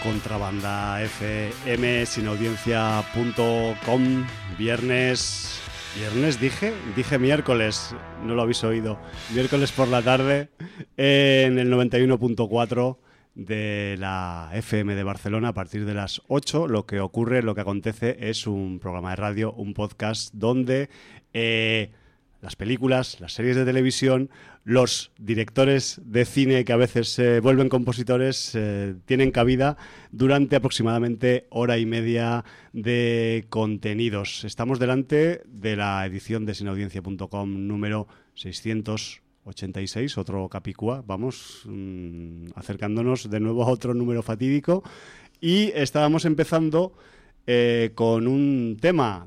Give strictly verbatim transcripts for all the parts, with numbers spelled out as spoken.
Contrabanda F M, sinaudiencia punto com, viernes, viernes dije, dije miércoles, no lo habéis oído, miércoles por la tarde en el noventa y uno punto cuatro de la F M de Barcelona a partir de las ocho. Lo que ocurre, lo que acontece es un programa de radio, un podcast donde eh, las películas, las series de televisión, los directores de cine que a veces se eh, vuelven compositores eh, tienen cabida durante aproximadamente hora y media de contenidos. Estamos delante de la edición de sinaudiencia punto com número seiscientos ochenta y seis, otro Capicúa, vamos mmm, acercándonos de nuevo a otro número fatídico, y estábamos empezando eh, con un tema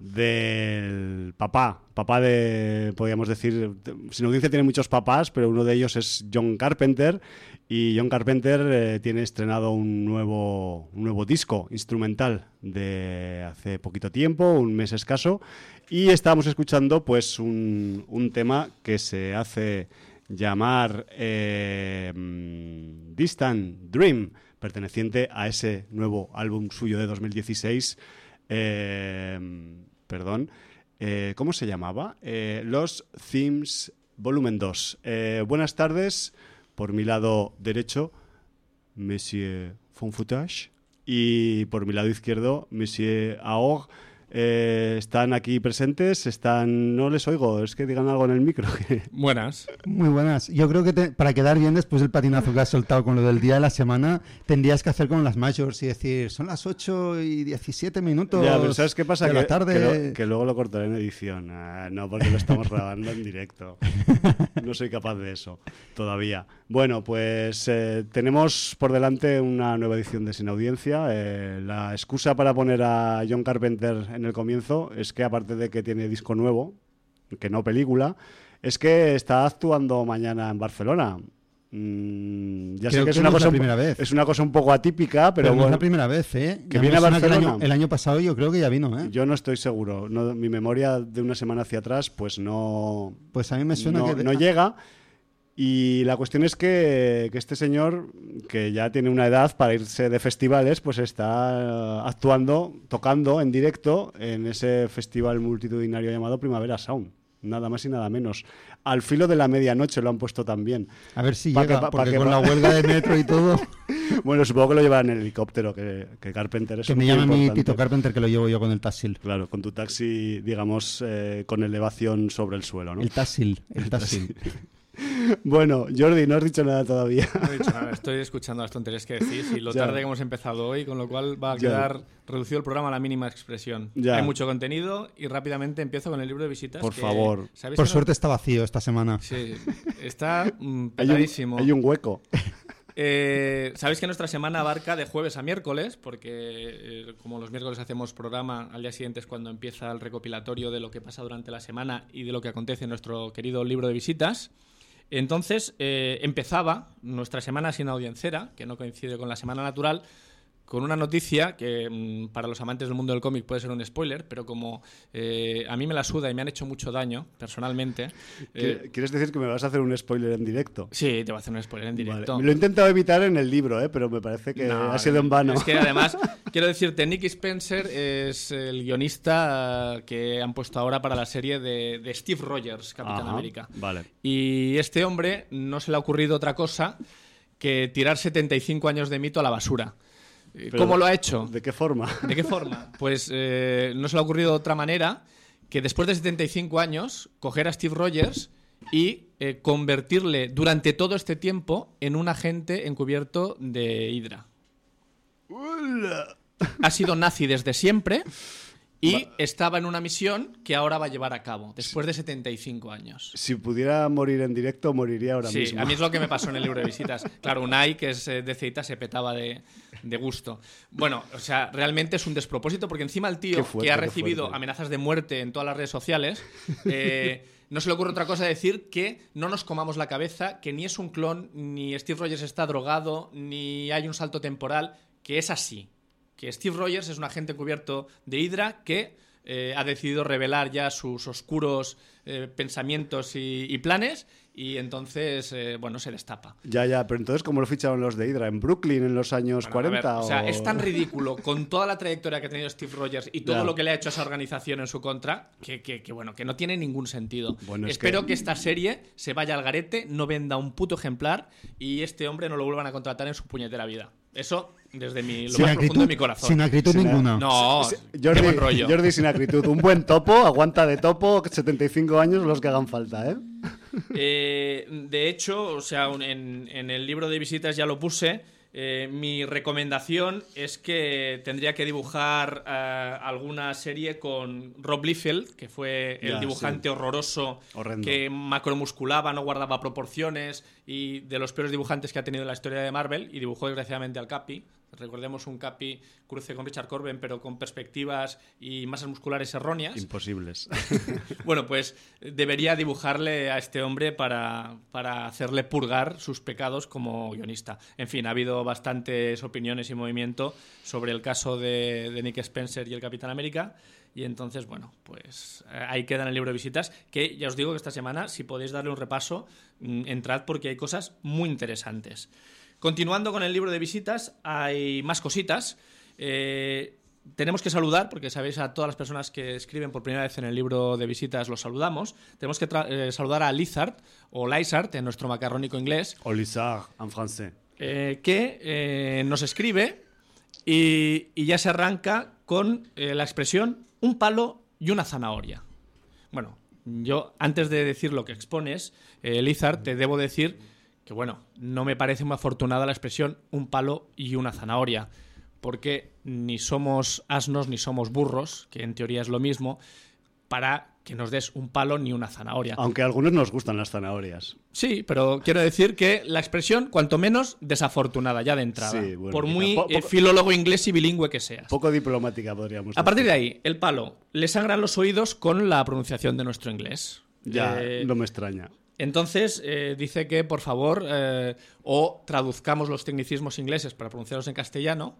del papá, papá de, podríamos decir, Sinaudiencia tiene muchos papás, pero uno de ellos es John Carpenter, y John Carpenter eh, tiene estrenado un nuevo, un nuevo disco instrumental de hace poquito tiempo, un mes escaso, y estábamos escuchando pues un, un tema que se hace llamar eh, Distant Dream, perteneciente a ese nuevo álbum suyo de dos mil dieciséis. Eh, perdón, eh, ¿cómo se llamaba? Eh, Los Themes Volumen dos. Eh, buenas tardes, por mi lado derecho, Monsieur Fonfoutage, y por mi lado izquierdo, Monsieur Aor. Eh, están aquí presentes, están, no les oigo, es que digan algo en el micro. Buenas. Muy buenas. Yo creo que te, para quedar bien después del patinazo que has soltado con lo del día de la semana, tendrías que hacer con las majors y decir, son las ocho y diecisiete minutos ya, pero ¿sabes qué pasa? de que, la tarde. Que, lo, que luego lo cortaré en edición. Ah, no, porque lo estamos grabando en directo. No soy capaz de eso todavía. Bueno, pues eh, tenemos por delante una nueva edición de Sin Audiencia. Eh, la excusa para poner a John Carpenter en el comienzo es que, aparte de que tiene disco nuevo, que no película, es que está actuando mañana en Barcelona. Mm, ya Creo sé que es que una no es cosa la primera vez. es una cosa un poco atípica, pero, pero bueno, no es la primera vez, ¿eh? Que Ya viene me a suena que el Barcelona. año, el año pasado yo creo que ya vino, ¿eh? Yo no estoy seguro. No, mi memoria de una semana hacia atrás, pues no. Pues a mí me suena no, que de... no llega. Y la cuestión es que, que este señor, que ya tiene una edad para irse de festivales, pues está actuando, tocando en directo en ese festival multitudinario llamado Primavera Sound. Nada más y nada menos. Al filo de la medianoche lo han puesto también. A ver si Pa llega, que, pa, porque pa con pa... la huelga de metro y todo... Bueno, supongo que lo llevarán en el helicóptero, que, que Carpenter es que un me tío llame mi importante. Tito Carpenter, que lo llevo yo con el Tassil. Claro, con tu taxi, digamos, eh, con elevación sobre el suelo, ¿no? El Tassil, el Tassil. Bueno, Jordi, no has dicho nada todavía. No he dicho nada, estoy escuchando las tonterías que decís y lo Ya. tarde que hemos empezado hoy, con lo cual va a Ya. quedar reducido el programa a la mínima expresión. Ya. Hay mucho contenido y rápidamente empiezo con el libro de visitas. Por que, favor. ¿sabéis Por que no- suerte está vacío esta semana. Sí, está mm, Hay un, petadísimo. hay un hueco. Eh, Sabéis que nuestra semana abarca de jueves a miércoles, porque eh, como los miércoles hacemos programa, al día siguiente es cuando empieza el recopilatorio de lo que pasa durante la semana y de lo que acontece en nuestro querido libro de visitas. Entonces eh, empezaba nuestra semana sin audiencera, que no coincide con la semana natural, con una noticia que mmm, para los amantes del mundo del cómic puede ser un spoiler, pero como eh, a mí me la suda y me han hecho mucho daño, personalmente... Eh, ¿Quieres decir que me vas a hacer un spoiler en directo? sí, te voy a hacer un spoiler en directo. Vale. Lo he intentado evitar en el libro, ¿eh? Pero me parece que No, ha sido en vano. Es que además, quiero decirte, Nicky Spencer es el guionista que han puesto ahora para la serie de, de Steve Rogers, Capitán Ajá, América. Vale. Y este hombre no se le ha ocurrido otra cosa que tirar setenta y cinco años de mito a la basura. Pero, ¿Cómo lo ha hecho? ¿De qué forma? ¿De qué forma? Pues eh, no se le ha ocurrido de otra manera que después de setenta y cinco años coger a Steve Rogers y eh, convertirle durante todo este tiempo en un agente encubierto de Hydra. Ha sido nazi desde siempre y Va. estaba en una misión que ahora va a llevar a cabo, después de setenta y cinco años. Si pudiera morir en directo, moriría ahora Sí, mismo. a mí es lo que me pasó en el libro de visitas. Claro, Unai, que es eh, de Ceita, se petaba de, de gusto. Bueno, o sea, realmente es un despropósito porque encima el tío Qué fuerte, que ha qué recibido fuerte. amenazas de muerte en todas las redes sociales, eh, no se le ocurre otra cosa decir que no nos comamos la cabeza, que ni es un clon, ni Steve Rogers está drogado, ni hay un salto temporal, que es así. Que Steve Rogers es un agente encubierto de Hydra que eh, ha decidido revelar ya sus oscuros eh, pensamientos y, y planes, y entonces, eh, bueno, se destapa. Ya, ya, pero entonces, ¿cómo lo ficharon los de Hydra? ¿En Brooklyn en los años Bueno, cuarenta? ver, o... o sea, es tan ridículo con toda la trayectoria que ha tenido Steve Rogers y todo Ya. lo que le ha hecho a esa organización en su contra, que, que, que bueno, que no tiene ningún sentido. Bueno, es Espero que... que esta serie se vaya al garete, no venda un puto ejemplar y este hombre no lo vuelvan a contratar en su puñetera vida. Eso desde mi, lo Sin más acritud, profundo de mi corazón. sin acritud Sin- ninguna. No, Sí, qué Jordi, buen rollo. Jordi sin acritud. Un buen topo, aguanta de topo, setenta y cinco años los que hagan falta, ¿eh? Eh, de hecho, o sea, en, en el libro de visitas ya lo puse. Eh, mi recomendación es que tendría que dibujar eh, alguna serie con Rob Liefeld, que fue el Ya, dibujante sí. horroroso, Horrendo. que macromusculaba, no guardaba proporciones y de los peores dibujantes que ha tenido en la historia de Marvel, y dibujó desgraciadamente al Capi. Recordemos un Capi cruce con Richard Corben, pero con perspectivas y masas musculares erróneas. Imposibles. Bueno, pues debería dibujarle a este hombre para, para hacerle purgar sus pecados como guionista. En fin, ha habido bastantes opiniones y movimiento sobre el caso de, de Nick Spencer y el Capitán América. Y entonces, bueno, pues eh, ahí queda en el libro de visitas, que ya os digo que esta semana, si podéis darle un repaso, mm, entrad porque hay cosas muy interesantes. Continuando con el libro de visitas, hay más cositas. Eh, tenemos que saludar, porque sabéis, a todas las personas que escriben por primera vez en el libro de visitas los saludamos. Tenemos que eh, saludar a Lizard, o Lizard en nuestro macarrónico inglés, O Lizard, en francés. eh, que eh, nos escribe y, y ya se arranca con eh, la expresión un palo y una zanahoria. Bueno, yo antes de decir lo que expones, eh, Lizard, te debo decir que, bueno, no me parece muy afortunada la expresión un palo y una zanahoria, porque ni somos asnos ni somos burros, que en teoría es lo mismo, para que nos des un palo ni una zanahoria. Aunque a algunos nos gustan las zanahorias. Sí, pero quiero decir que la expresión, cuanto menos, desafortunada ya de entrada, Sí, bueno, por quizá muy po- eh, poco- filólogo inglés y bilingüe que seas. Poco diplomática, podríamos A partir de decir. ahí, el palo. Le sangran los oídos con la pronunciación de nuestro inglés. Ya, Eh, no me extraña. Entonces, eh, dice que, por favor, eh, o traduzcamos los tecnicismos ingleses para pronunciarlos en castellano,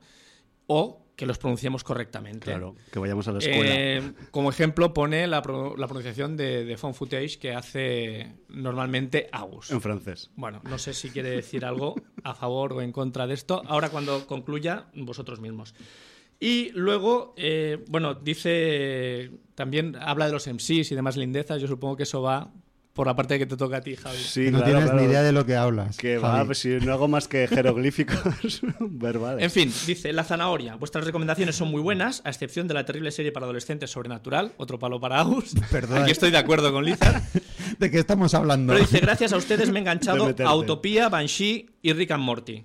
o que los pronunciemos correctamente. Claro, que vayamos a la escuela. Eh, como ejemplo, pone la, pro- la pronunciación de, de Found Footage que hace normalmente Agus. En francés. Bueno, no sé si quiere decir algo a favor o en contra de esto. Ahora, cuando concluya, vosotros mismos. Y luego, eh, bueno, dice, también habla de los M Cs y demás lindezas. Yo supongo que eso va por la parte que te toca a ti, Javi. Sí, Que no claro, tienes claro. ni idea de lo que hablas. Que Javi. va, pues si no hago más que jeroglíficos verbales. En fin, dice, la zanahoria. Vuestras recomendaciones son muy buenas, a excepción de la terrible serie para adolescentes Sobrenatural. Otro palo para Agus. Perdón. Aquí estoy de acuerdo con Lizard. ¿De qué estamos hablando? Pero dice, gracias a ustedes me he De enganchado meterte. a Utopía, Banshee y Rick and Morty.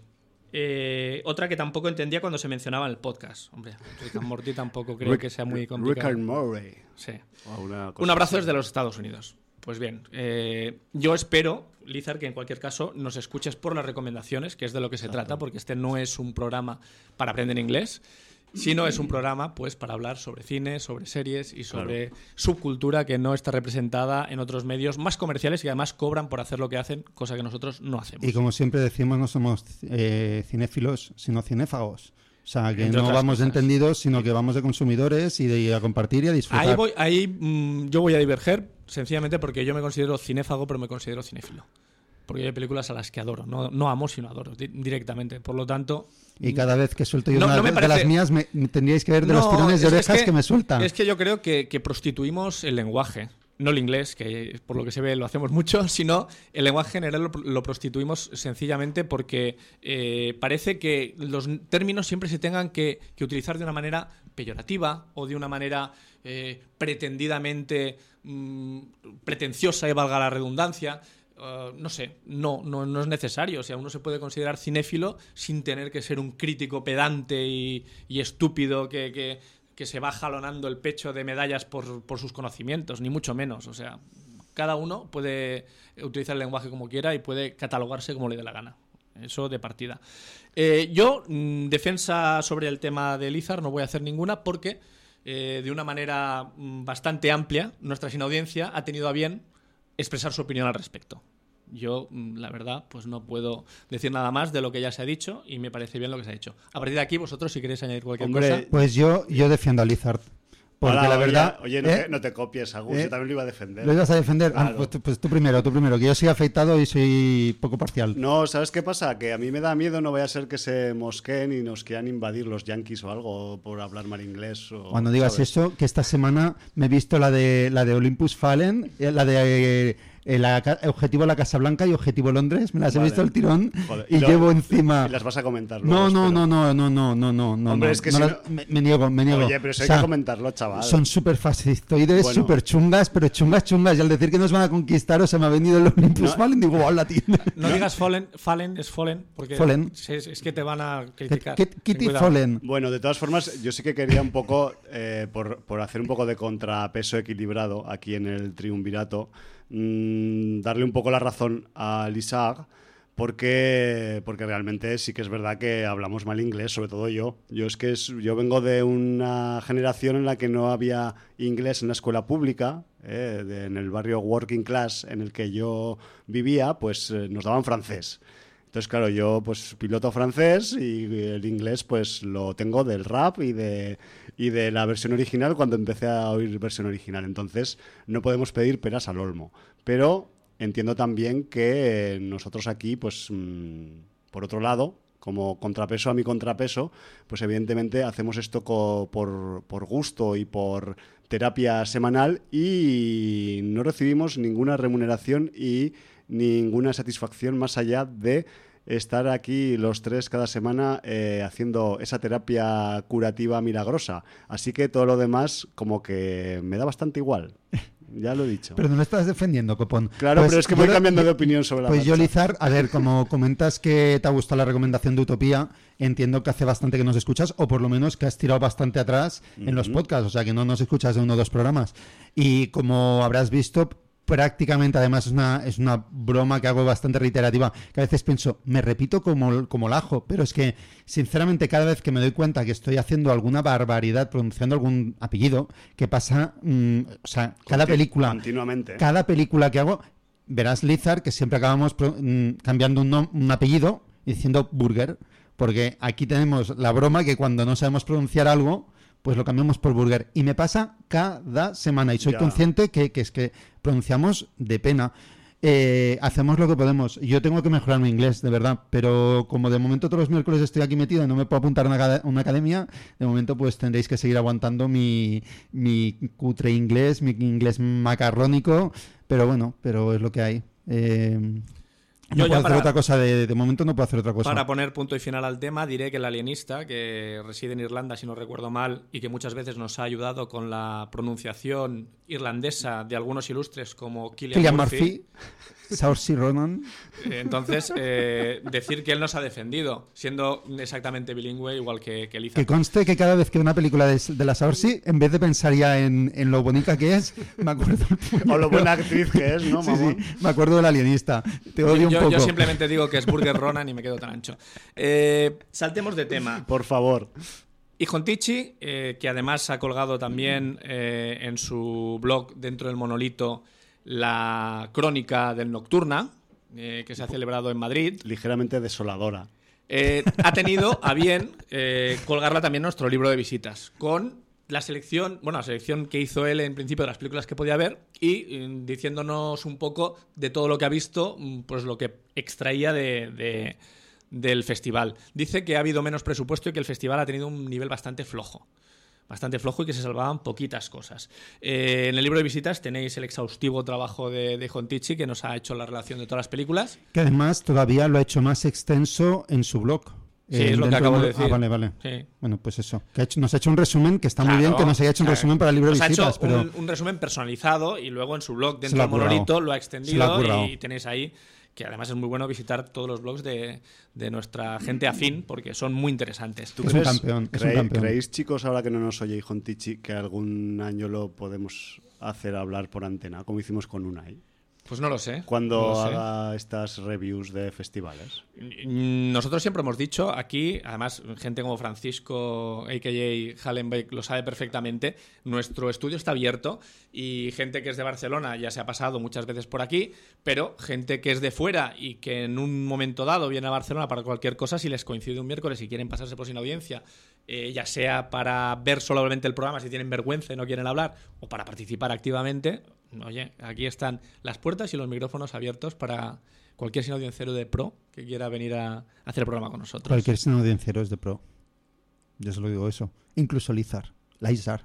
Eh, otra que tampoco entendía cuando se mencionaba en el podcast. Hombre, Rick and Morty tampoco creo Rick- que sea muy Rick complicado. and Morty. Sí. O una cosa Un abrazo así. desde los Estados Unidos. Pues bien, eh, yo espero, Lizard, que en cualquier caso nos escuches por las recomendaciones, que es de lo que se trata, porque este no es un programa para aprender inglés, sino es un programa pues para hablar sobre cine, sobre series y sobre subcultura que no está representada en otros medios más comerciales y además cobran por hacer lo que hacen, cosa que nosotros no hacemos. Y como siempre decimos, no somos eh, cinéfilos, sino cinéfagos. O sea, que Entre no otras vamos de cosas. entendidos, sino que vamos de consumidores y de a compartir y a disfrutar. Ahí, voy, ahí mm, yo voy a diverger, sencillamente porque yo me considero cinéfago, pero me considero cinéfilo. Porque hay películas a las que adoro, no, no amo, sino adoro di- directamente. Por lo tanto, Y cada vez que suelto yo No, una no me de parece- las mías, me, me tendríais que ver de los No, tirones de es- es orejas que, me sueltan. Es que yo creo que, que prostituimos el lenguaje. No el inglés, que por lo que se ve lo hacemos mucho, sino el lenguaje general lo, lo prostituimos sencillamente porque eh, parece que los términos siempre se tengan que, que utilizar de una manera peyorativa o de una manera eh, pretendidamente mm, pretenciosa, y valga la redundancia. Uh, no sé, no, no, no es necesario. O sea, uno se puede considerar cinéfilo sin tener que ser un crítico pedante y, y estúpido que, que, que se va jalonando el pecho de medallas por, por sus conocimientos, ni mucho menos. O sea, cada uno puede utilizar el lenguaje como quiera y puede catalogarse como le dé la gana. Eso de partida. Eh, yo, mm, defensa sobre el tema de Lizard, no voy a hacer ninguna porque, eh, de una manera mm, bastante amplia, nuestra sin audiencia ha tenido a bien expresar su opinión al respecto. Yo, mm, la verdad, pues no puedo decir nada más de lo que ya se ha dicho y me parece bien lo que se ha hecho. A partir de aquí, vosotros, si queréis añadir cualquier Hombre, cosa... Pues yo, yo defiendo a Lizard. Porque Hola, la verdad... Oye, oye, no, ¿eh? te, no te copies, Agus, ¿Eh? yo también lo iba a defender. ¿Lo ibas a defender? Claro. Ah, pues, tú, pues tú primero, tú primero, que yo soy afeitado y soy poco parcial. No, ¿sabes qué pasa? Que a mí me da miedo, no vaya a ser que se mosqueen y nos quieran invadir los yankees o algo por hablar mal inglés. O, Cuando digas ¿sabes? eso, que esta semana me he visto la de la de Olympus Fallen, eh, la de eh, eh, la, ca- Objetivo La Casa Blanca y Objetivo Londres, me las Vale. he visto el tirón Joder, y lo- llevo encima... Y las vas a comentar No, luego, no, espero. no, no, no, no, no, no, no. Hombre, no, es que no si las- no- me, me niego, me niego. Oye, pero eso O hay sea, que comentarlo, chaval. son súper fascistoides, Bueno. súper chungas, pero chungas, chungas. Y al decir que nos van a conquistar, o se me ha venido el Olympus No. Fallen, digo, hola, tío. No digas Fallen, Fallen es Fallen, porque Fallen. Es, es que te van a Kit- criticar. Kit- Ten Kitty cuidado. Fallen. Bueno, de todas formas, yo sí que quería un poco, eh, por, por hacer un poco de contrapeso equilibrado aquí en el triunvirato, mmm, darle un poco la razón a Isaac, porque, porque realmente sí que es verdad que hablamos mal inglés, sobre todo yo. Yo es que es, yo vengo de una generación en la que no había inglés en la escuela pública, eh, de- en el barrio working class en el que yo vivía, pues eh, nos daban francés. Entonces, claro, yo pues piloto francés y el inglés pues lo tengo del rap y de, y de la versión original cuando empecé a oír versión original. Entonces, no podemos pedir peras al olmo. Pero entiendo también que nosotros aquí, pues, mmm, por otro lado, como contrapeso a mi contrapeso, pues evidentemente hacemos esto co- por, por gusto y por terapia semanal y no recibimos ninguna remuneración y ninguna satisfacción más allá de estar aquí los tres cada semana eh, haciendo esa terapia curativa milagrosa. Así que todo lo demás como que me da bastante igual. Ya lo he dicho. Pero no lo estás defendiendo, Copón. Claro, Pues pero es que yo voy lo- cambiando de yo- opinión sobre la Pues yo, marcha. Lizar, a ver, como comentas que te ha gustado la recomendación de Utopía, entiendo que hace bastante que nos escuchas, o por lo menos que has tirado bastante atrás en los Ujú. podcasts, o sea que no nos escuchas de uno o dos programas. Y como habrás visto, prácticamente, además es una, es una broma que hago bastante reiterativa, que a veces pienso, me repito como, como lajo, pero es que, sinceramente, cada vez que me doy cuenta que estoy haciendo alguna barbaridad, pronunciando algún apellido, que pasa, mm, o sea, cada Conti- película... Continuamente. Cada película que hago, verás, Lizar, que siempre acabamos pro- mm, cambiando un, nom- un apellido y diciendo Burger, porque aquí tenemos la broma que cuando no sabemos pronunciar algo, pues lo cambiamos por Burger. Y me pasa cada semana y soy Ya. consciente que, que es que pronunciamos de pena. Eh, hacemos lo que podemos. Yo tengo que mejorar mi inglés, de verdad, pero como de momento todos los miércoles estoy aquí metido y no me puedo apuntar a una, acad- una academia, de momento pues tendréis que seguir aguantando mi, mi cutre inglés, mi inglés macarrónico, pero bueno, pero es lo que hay. Eh, no Yo puedo ya hacer para- otra cosa, de, de momento no puedo hacer otra cosa. Para poner punto y final al tema, diré que el alienista, que reside en Irlanda, si no recuerdo mal, y que muchas veces nos ha ayudado con la pronunciación irlandesa de algunos ilustres como Cillian, Cillian Murphy. Murphy, Saoirse Ronan. Eh, Entonces, eh, decir que él nos ha defendido, siendo exactamente bilingüe, igual que, que Liza. Que conste que cada vez que veo una película de, de la Saoirse, en vez de pensar ya en, en lo bonita que es, me acuerdo el O lo buena actriz que es, ¿no, Sí, mamón? sí, me acuerdo del alienista. Te odio un yo, poco. yo simplemente digo que es Burger Ronan y me quedo tan ancho. Eh, saltemos de tema. Por favor. Y Jontichi, eh, que además ha colgado también eh, en su blog dentro del monolito la crónica del Nocturna, eh, que se ha celebrado en Madrid, Ligeramente desoladora. eh, ha tenido a bien eh, colgarla también en nuestro libro de visitas, con la selección, bueno, la selección que hizo él en principio de las películas que podía ver y eh, diciéndonos un poco de todo lo que ha visto, mm, pues lo que extraía de, de- del festival. Dice que ha habido menos presupuesto y que el festival ha tenido un nivel bastante flojo. Bastante flojo y que se salvaban poquitas cosas. Eh, en el libro de visitas tenéis el exhaustivo trabajo de, de Jontichi, que nos ha hecho la relación de todas las películas. Que además todavía lo ha hecho más extenso en su blog. Sí, Eh, es lo que dentro acabo de del- decir. Ah, vale, vale. Sí. Bueno, pues eso. Que ha hecho- nos ha hecho un resumen, que está muy Claro, bien que nos haya hecho un claro. resumen para el libro de Nos ha visitas, hecho pero un, un resumen personalizado y luego en su blog Se dentro lo ha del monolito currado. lo ha Se lo ha extendido currado. y tenéis ahí, que además es muy bueno visitar todos los blogs de, de nuestra gente afín porque son muy interesantes. ¿Tú Es un crees- campeón, es un creéis- campeón. ¿Creéis, chicos, ahora que no nos oye Jontichi, que algún año lo podemos hacer hablar por antena, como hicimos con Unai? Pues no lo sé. Cuando no lo sé. haga estas reviews de festivales. Nosotros siempre hemos dicho aquí, además gente como Francisco, a k a. Hallenbeck, lo sabe perfectamente, nuestro estudio está abierto y gente que es de Barcelona ya se ha pasado muchas veces por aquí, pero gente que es de fuera y que en un momento dado viene a Barcelona para cualquier cosa, si les coincide un miércoles y quieren pasarse por sin audiencia, eh, ya sea para ver solamente el programa si tienen vergüenza y no quieren hablar, o para participar activamente, oye, aquí están las puertas y los micrófonos abiertos para cualquier sinaudiencero de pro que quiera venir a hacer el programa con nosotros. Cualquier sinaudiencero es de pro. Yo solo digo eso. Incluso Lizar. Lizar.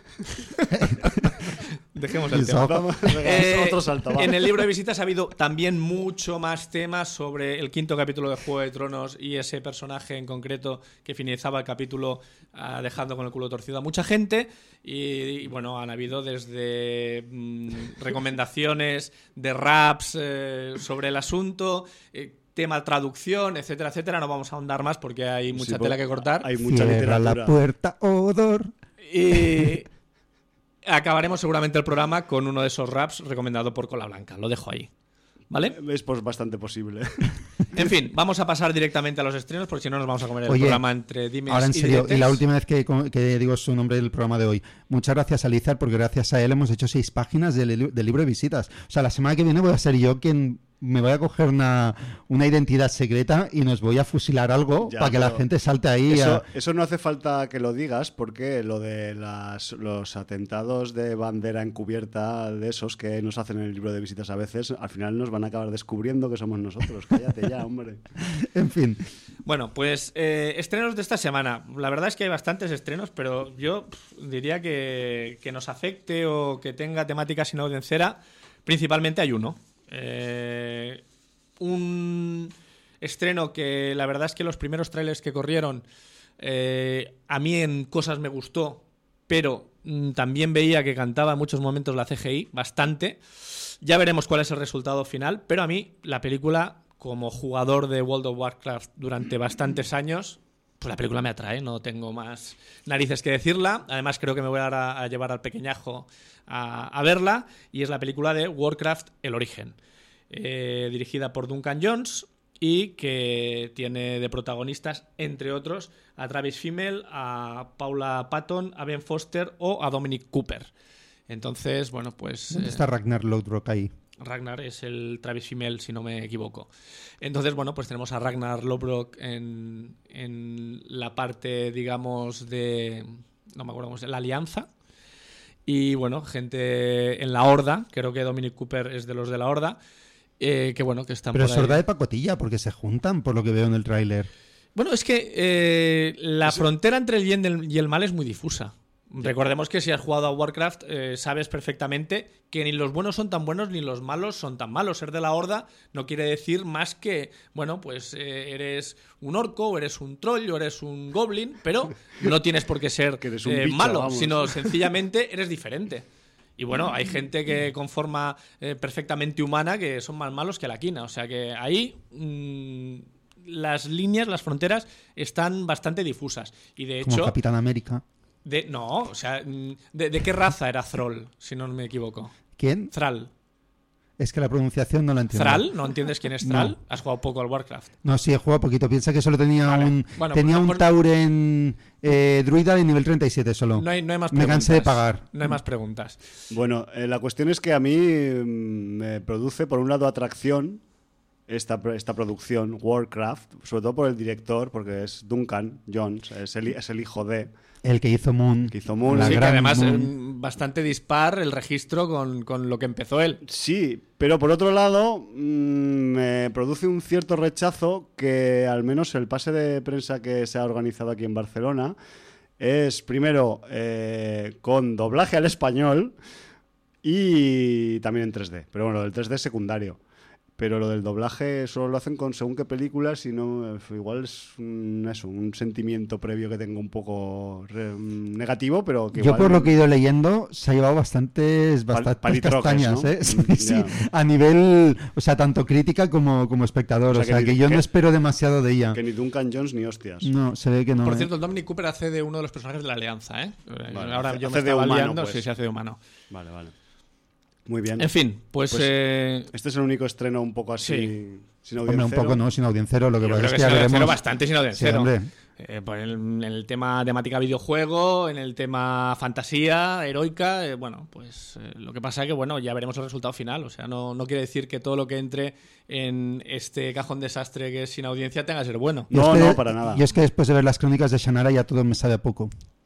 Dejemos el tema. Vamos, Eh, otro salto, va. en el libro de visitas ha habido también mucho más temas sobre el quinto capítulo de Juego de Tronos y ese personaje en concreto que finalizaba el capítulo ah, dejando con el culo torcido a mucha gente. Y, y, bueno, han habido desde mmm, recomendaciones de raps eh, sobre el asunto, eh, tema traducción, etcétera, etcétera. No vamos a ahondar más porque hay mucha Sí, tela que cortar. Hay mucha Cierra literatura. la puerta, odor. Y acabaremos seguramente el programa con uno de esos raps recomendado por Cola Blanca. Lo dejo ahí. ¿Vale? Es pues bastante posible. En fin, vamos a pasar directamente a los estrenos porque si no nos vamos a comer el Oye, programa entre dimes Ahora en y serio, diretes. y la última vez que, que digo su nombre del programa de hoy. Muchas gracias a Lizar porque gracias a él hemos hecho seis páginas del, del libro de visitas. O sea, la semana que viene voy a ser yo quien me voy a coger una, una identidad secreta y nos voy a fusilar algo Ya, para que la pero gente salte ahí. Eso, a... eso no hace falta que lo digas porque lo de las, los atentados de bandera encubierta de esos que nos hacen en el libro de visitas a veces, al final nos van a acabar descubriendo que somos nosotros. Cállate ya, hombre. En fin. Bueno, pues eh, estrenos de esta semana. La verdad es que hay bastantes estrenos, pero yo pff, diría que, que nos afecte o que tenga temática sinaudiencera, principalmente hay uno. Eh, un estreno que la verdad es que los primeros trailers que corrieron eh, a mí en cosas me gustó, pero mm, también veía que cantaba en muchos momentos la C G I bastante. Ya veremos cuál es el resultado final, pero a mí la película, como jugador de World of Warcraft durante bastantes años, pues la película me atrae, no tengo más narices que decirla. Además creo que me voy a, a llevar al pequeñajo a, a verla, y es la película de Warcraft El Origen, eh, dirigida por Duncan Jones y que tiene de protagonistas, entre otros, a Travis Fimmel, a Paula Patton, a Ben Foster o a Dominic Cooper. Entonces, bueno, pues... ¿Dónde eh, está Ragnar Lodbrok ahí? Ragnar es el Travis Fimmel, si no me equivoco. Entonces, bueno, pues tenemos a Ragnar Lodbrok en, en la parte, digamos, de... no me acuerdo cómo se llama, la Alianza. Y, bueno, gente en la Horda. Creo que Dominic Cooper es de los de la Horda. Eh, que, bueno, que están Pero por es ahí. horda de pacotilla porque se juntan, por lo que veo en el tráiler. Bueno, es que eh, la Eso- frontera entre el bien del- y el mal es muy difusa. Recordemos que si has jugado a Warcraft eh, sabes perfectamente que ni los buenos son tan buenos ni los malos son tan malos. Ser de la Horda no quiere decir más que, bueno, pues eh, eres un orco, o eres un troll, o eres un goblin, pero no tienes por qué ser Que eres un eh, bicho, malo, vamos. sino sencillamente eres diferente. Y bueno, hay gente que con forma eh, perfectamente humana que son más malos que la quina. O sea que ahí mmm, las líneas, las fronteras están bastante difusas. Y de Como hecho... Capitán América. De, no, o sea, mm, de, ¿de qué raza era Thrall, si no me equivoco? ¿Quién? Thrall. Es que la pronunciación no la entiendo. ¿Thrall? ¿No entiendes quién es Thrall? No. Has jugado poco al Warcraft. No, sí, he jugado poquito. Piensa que solo tenía Vale. un Bueno, tenía pues- un pues- Tauren eh, druida de nivel treinta y siete solo. No hay, no hay más Me preguntas. cansé de pagar. No hay más preguntas. Bueno, eh, la cuestión es que a mí mm, me produce, por un lado, atracción esta, esta producción, Warcraft, sobre todo por el director, porque es Duncan Jones, es el, es el hijo de... El que hizo Moon. Que hizo Moon. La Sí, que gran además Moon. eh, bastante dispar el registro con, con lo que empezó él. Sí, pero por otro lado mm, me produce un cierto rechazo que al menos el pase de prensa que se ha organizado aquí en Barcelona es primero eh, con doblaje al español y también en tres D, pero bueno, el tres D es secundario. Pero lo del doblaje solo lo hacen con según qué películas y no, igual es un, eso, un sentimiento previo que tengo un poco re- negativo, pero que Yo igual... por lo que he ido leyendo se ha llevado bastantes, bastantes palitroques, castañas, ¿no? ¿eh? Sí, Mm, sí. ya. A nivel, o sea, tanto crítica como, como espectador. O O sea, sea, que que, ni- yo que- no espero demasiado de ella. Que ni Duncan Jones ni hostias. No, se ve que no. Por ¿eh? cierto, el Dominic Cooper hace de uno de los personajes de la Alianza, ¿eh? Vale, Ahora hace- yo me hace de estaba humano, liando, pues. sí, se hace de humano. Vale, vale. Muy bien. En fin, pues... Pues eh, este es el único estreno un poco así, Sí. sin Hombre, audiencero. un poco no, sin audiencero. Lo que yo pasa creo es que que sin ya audiencero, veremos. bastante sin Sí, audiencero. hombre. Eh, pues en, el, en el tema temática videojuego, en el tema fantasía, heroica, eh, bueno, pues eh, lo que pasa es que, bueno, ya veremos el resultado final. O sea, no, no quiere decir que todo lo que entre en este cajón desastre que es sin audiencia tenga que ser bueno. Y es No, que- no, para nada. Y es que después de ver las crónicas de Shannara ya todo me sabe a poco.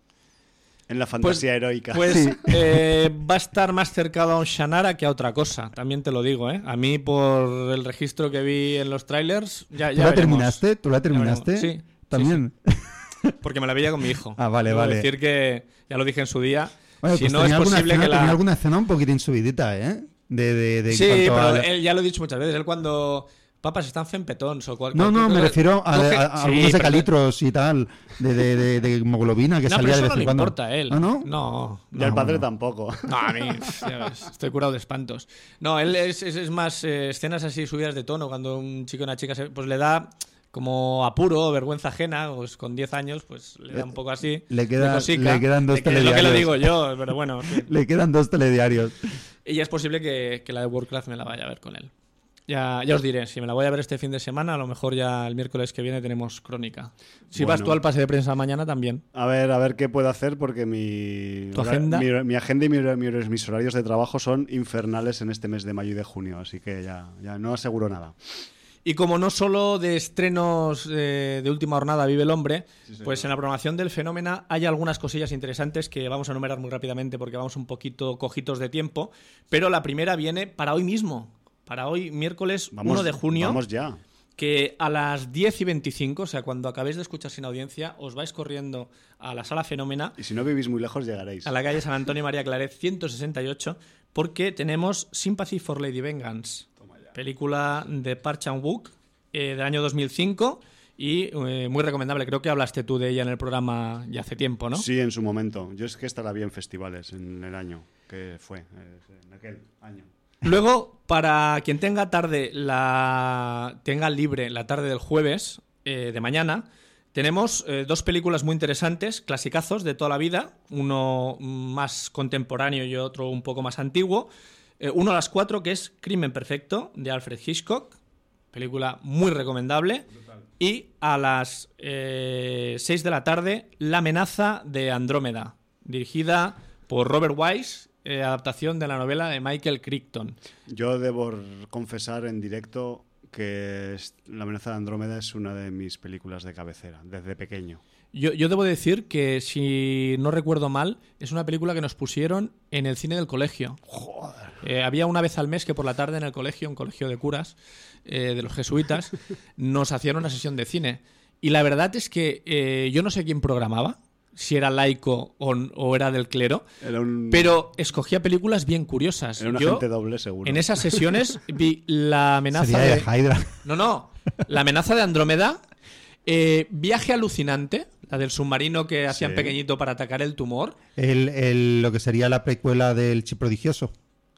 En la fantasía heroica. Pues Sí. eh, va a estar más cercado a un Shannara que a otra cosa, también te lo digo, ¿eh? A mí, por el registro que vi en los trailers, ya, ¿Tú ya la veremos. terminaste? ¿Tú la Ya terminaste? veremos. Sí, También. Porque me la veía con mi hijo. Ah, vale, Debo vale. decir que, ya lo dije en su día, Oye, si pues no es tenía alguna posible escena, que la... tenía alguna escena un poquitín subidita, ¿eh? De, de, de Sí, cuanto pero a la- él ya lo he dicho muchas veces, él cuando... Papas están fempetons o cual, No, no, cualquier me cosa, refiero a, coge- a- a Sí, algunos de pero- calitros y tal, de, de, de, de hemoglobina que No, salía pero de eso vez no en le cuando. importa a él. ¿Ah, no? No, Y al No, padre no. tampoco. No, a mí ya ves, estoy curado de espantos. No, él es, es, es más eh, escenas así subidas de tono, cuando un chico y una chica se, pues le da como apuro, vergüenza ajena, pues con diez años, pues le da un poco así. Le queda- de cosica. le quedan dos De que es lo que le telediarios. digo yo, pero bueno. en fin. Le quedan dos telediarios. Y ya es posible que, que la de Warcraft me la vaya a ver con él. Ya, ya os diré, si me la voy a ver este fin de semana, a lo mejor ya el miércoles que viene tenemos crónica. Si Bueno. vas tú al pase de prensa mañana también. A ver, a ver qué puedo hacer porque mi, ¿Tu agenda? mi, mi agenda y mi, mi- mis horarios de trabajo son infernales en este mes de mayo y de junio, así que ya, ya no aseguro nada. Y como no solo de estrenos eh, de última jornada vive el hombre, pues en la programación del Fenómena hay algunas cosillas interesantes que vamos a enumerar muy rápidamente porque vamos un poquito cojitos de tiempo. Pero la primera viene para hoy mismo, para hoy, miércoles Vamos, uno de junio, Vamos ya. que a las diez y veinticinco, o sea, cuando acabéis de escuchar Sin Audiencia, os vais corriendo a la sala Fenómena, Y si no vivís muy lejos, llegaréis. a la calle San Antonio María Claret ciento sesenta y ocho, porque tenemos Sympathy for Lady Vengeance, película de Park Chan-wook eh, del año dos mil cinco y eh, muy recomendable. Creo que hablaste tú de ella en el programa ya hace tiempo, ¿no? Sí, en su momento. Yo es que esta la vi en festivales en el año que fue, eh, en aquel año. Luego, para quien tenga tarde la tenga libre la tarde del jueves eh, de mañana, tenemos eh, dos películas muy interesantes, clasicazos de toda la vida, uno más contemporáneo y otro un poco más antiguo. Eh, uno a las cuatro, que es Crimen Perfecto, de Alfred Hitchcock, película muy recomendable. Y a las eh, seis de la tarde, La amenaza de Andrómeda, dirigida por Robert Wise, eh, adaptación de la novela de Michael Crichton. Yo debo confesar en directo que es- La amenaza de Andrómeda es una de mis películas de cabecera, desde pequeño. Yo, yo debo decir que, si no recuerdo mal, es una película que nos pusieron en el cine del colegio. Eh, había una vez al mes que por la tarde en el colegio, un colegio de curas, eh, de los jesuitas, nos hacían una sesión de cine. Y la verdad es que eh, yo no sé quién programaba, si era laico o, o era del clero, Era un, pero escogía películas bien curiosas. era un Yo, agente doble, seguro. en esas sesiones, vi La amenaza Sería de... de Hydra. No, no. La amenaza de Andrómeda, eh, Viaje alucinante, la del submarino que hacían Sí. pequeñito para atacar el tumor. El, el- lo que sería la precuela del Chip Prodigioso.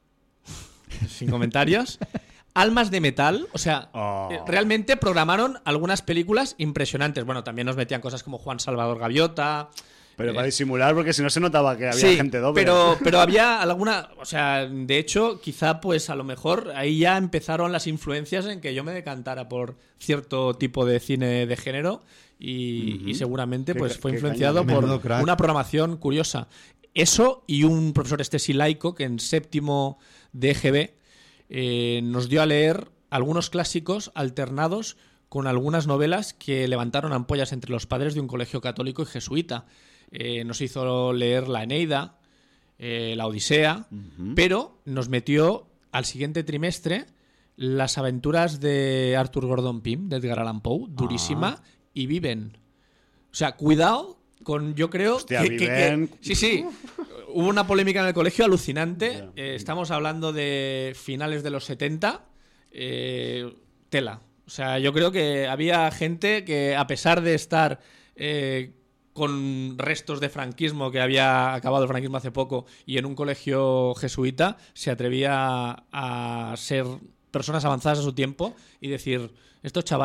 Sin comentarios. Almas de metal, o sea, Oh. eh, realmente programaron algunas películas impresionantes. Bueno, también nos metían cosas como Juan Salvador Gaviota. Pero eh, para disimular, porque si no se notaba que había sí, gente doble. pero, pero había alguna, o sea, de hecho, quizá pues a lo mejor ahí ya empezaron las influencias en que yo me decantara por cierto tipo de cine de género y, Ujú. y seguramente Qué pues ca- fue qué influenciado caña. por Menudo crack. una programación curiosa. Eso y un profesor este laico que en séptimo de E G B eh, nos dio a leer algunos clásicos alternados con algunas novelas que levantaron ampollas entre los padres de un colegio católico y jesuita. Eh, nos hizo leer La Eneida, eh, La Odisea, Ujú. pero nos metió al siguiente trimestre Las aventuras de Arthur Gordon Pym, de Edgar Allan Poe, durísima, y Viven. O sea, cuidado con, yo creo... Hostia, que, que- que- Viven. sí, sí. Hubo una polémica en el colegio alucinante. Ya. Eh, estamos hablando de finales de los setenta. Eh, tela. O sea, yo creo que había gente que, a pesar de estar eh, con restos de franquismo, que había acabado el franquismo hace poco, y en un colegio jesuita, se atrevía a ser personas avanzadas a su tiempo y decir, estos chavales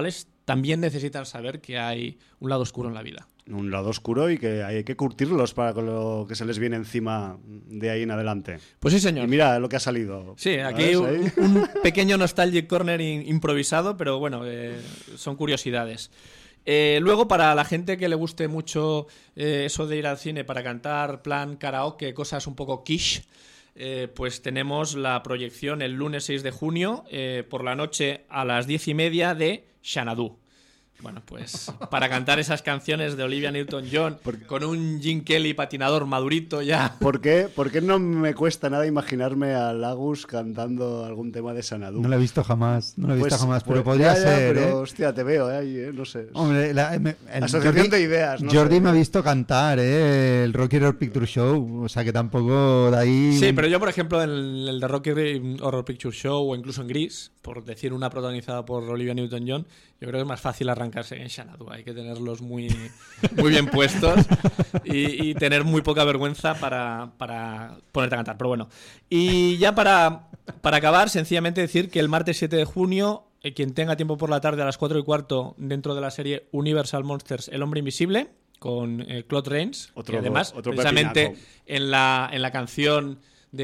también necesitan saber que hay un lado oscuro en la vida. Un lado oscuro y que hay que curtirlos para con lo que se les viene encima de ahí en adelante. Pues sí, señor. Y mira lo que ha salido. Sí, aquí un, un pequeño nostalgic corner in, improvisado, pero bueno, eh, son curiosidades. Eh, luego, para la gente que le guste mucho eh, eso de ir al cine para cantar, plan karaoke, cosas un poco quiche, eh, pues tenemos la proyección el lunes seis de junio eh, por la noche a las diez y media de Xanadu. Bueno, pues para cantar esas canciones de Olivia Newton-John con un Gene Kelly patinador madurito ya. ¿Por qué? ¿Por qué no me cuesta nada imaginarme a Lagus cantando algún tema de Xanadu? No lo he visto jamás, no lo he pues, visto jamás, pues, pero podría ya, ya, ser. Pero ¿eh? hostia, te veo, ¿eh? No sé. Hombre, la, me, el Asociación Jordi, de ideas. No Jordi sé. me ha visto cantar, ¿eh? El Rocky Horror Picture Show, o sea que tampoco de ahí. Sí, pero yo, por ejemplo, en el, el de Rocky Horror Picture Show o incluso en Grease, por decir una protagonizada por Olivia Newton-John, yo creo que es más fácil arrancarse en Xanadu. Hay que tenerlos muy, muy bien puestos y, y tener muy poca vergüenza para, para ponerte a cantar. Pero bueno, y ya para, para acabar, sencillamente decir que el martes siete de junio, eh, quien tenga tiempo por la tarde a las cuatro y cuarto, dentro de la serie Universal Monsters, El Hombre Invisible, con eh, Claude Rains, Otro, que además, otro precisamente en la, en la canción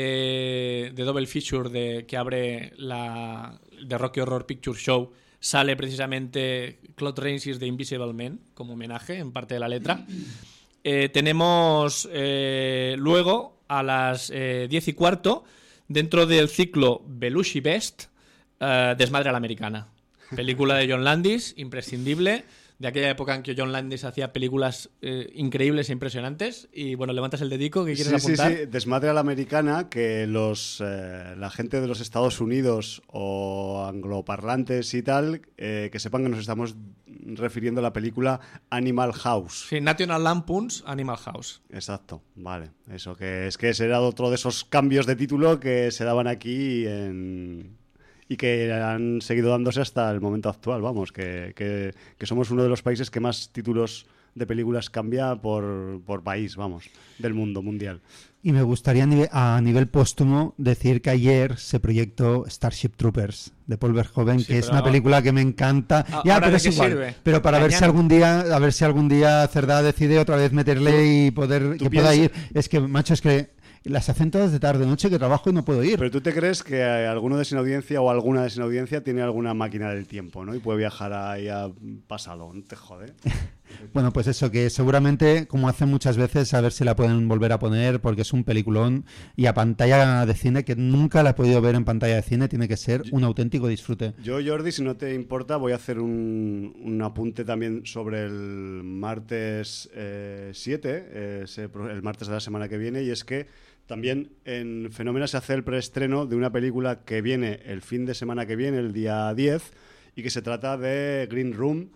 de, de Double Feature de, que abre la de Rocky Horror Picture Show, sale precisamente Claude Rains is the Invisible Man como homenaje en parte de la letra. Eh, tenemos eh, luego a las eh, diez y cuarto, dentro del ciclo Belushi Best, eh, Desmadre a la Americana, película de John Landis, imprescindible, de aquella época en que John Landis hacía películas eh, increíbles e impresionantes. Y bueno, levantas el dedico, ¿qué quieres sí, apuntar? Sí, sí, Desmadre a la Americana, que los eh, la gente de los Estados Unidos o angloparlantes y tal, eh, que sepan que nos estamos refiriendo a la película Animal House. Sí, National Lampoon's Animal House. Exacto, vale. Eso que es que ese era otro de esos cambios de título que se daban aquí en... y que han seguido dándose hasta el momento actual, vamos, que, que, que somos uno de los países que más títulos de películas cambia por, por país, vamos, del mundo mundial. Y me gustaría a nivel, a nivel póstumo decir que ayer se proyectó Starship Troopers de Paul Verhoeven, sí, que es una película que me encanta. ¿A, ya, pero de es qué igual. sirve? Pero para ver si algún día, a ver si algún día Cerdá decide otra vez meterle y poder que pueda ir. Es que, macho, es que las hacen todas de tarde, noche, que trabajo y no puedo ir. Pero tú te crees que alguno de Sin Audiencia o alguna de Sin Audiencia tiene alguna máquina del tiempo, ¿no? Y puede viajar ahí a pasado, no te jode. Bueno, pues eso, que seguramente, como hacen muchas veces, a ver si la pueden volver a poner, porque es un peliculón y a pantalla de cine, que nunca la he podido ver en pantalla de cine, tiene que ser un auténtico disfrute. Yo, Jordi, si no te importa, voy a hacer un, un apunte también sobre el martes eh, siete, eh, ese, el martes de la semana que viene, y es que también en Fenómena se hace el preestreno de una película que viene el fin de semana que viene, el día diez, y que se trata de Green Room,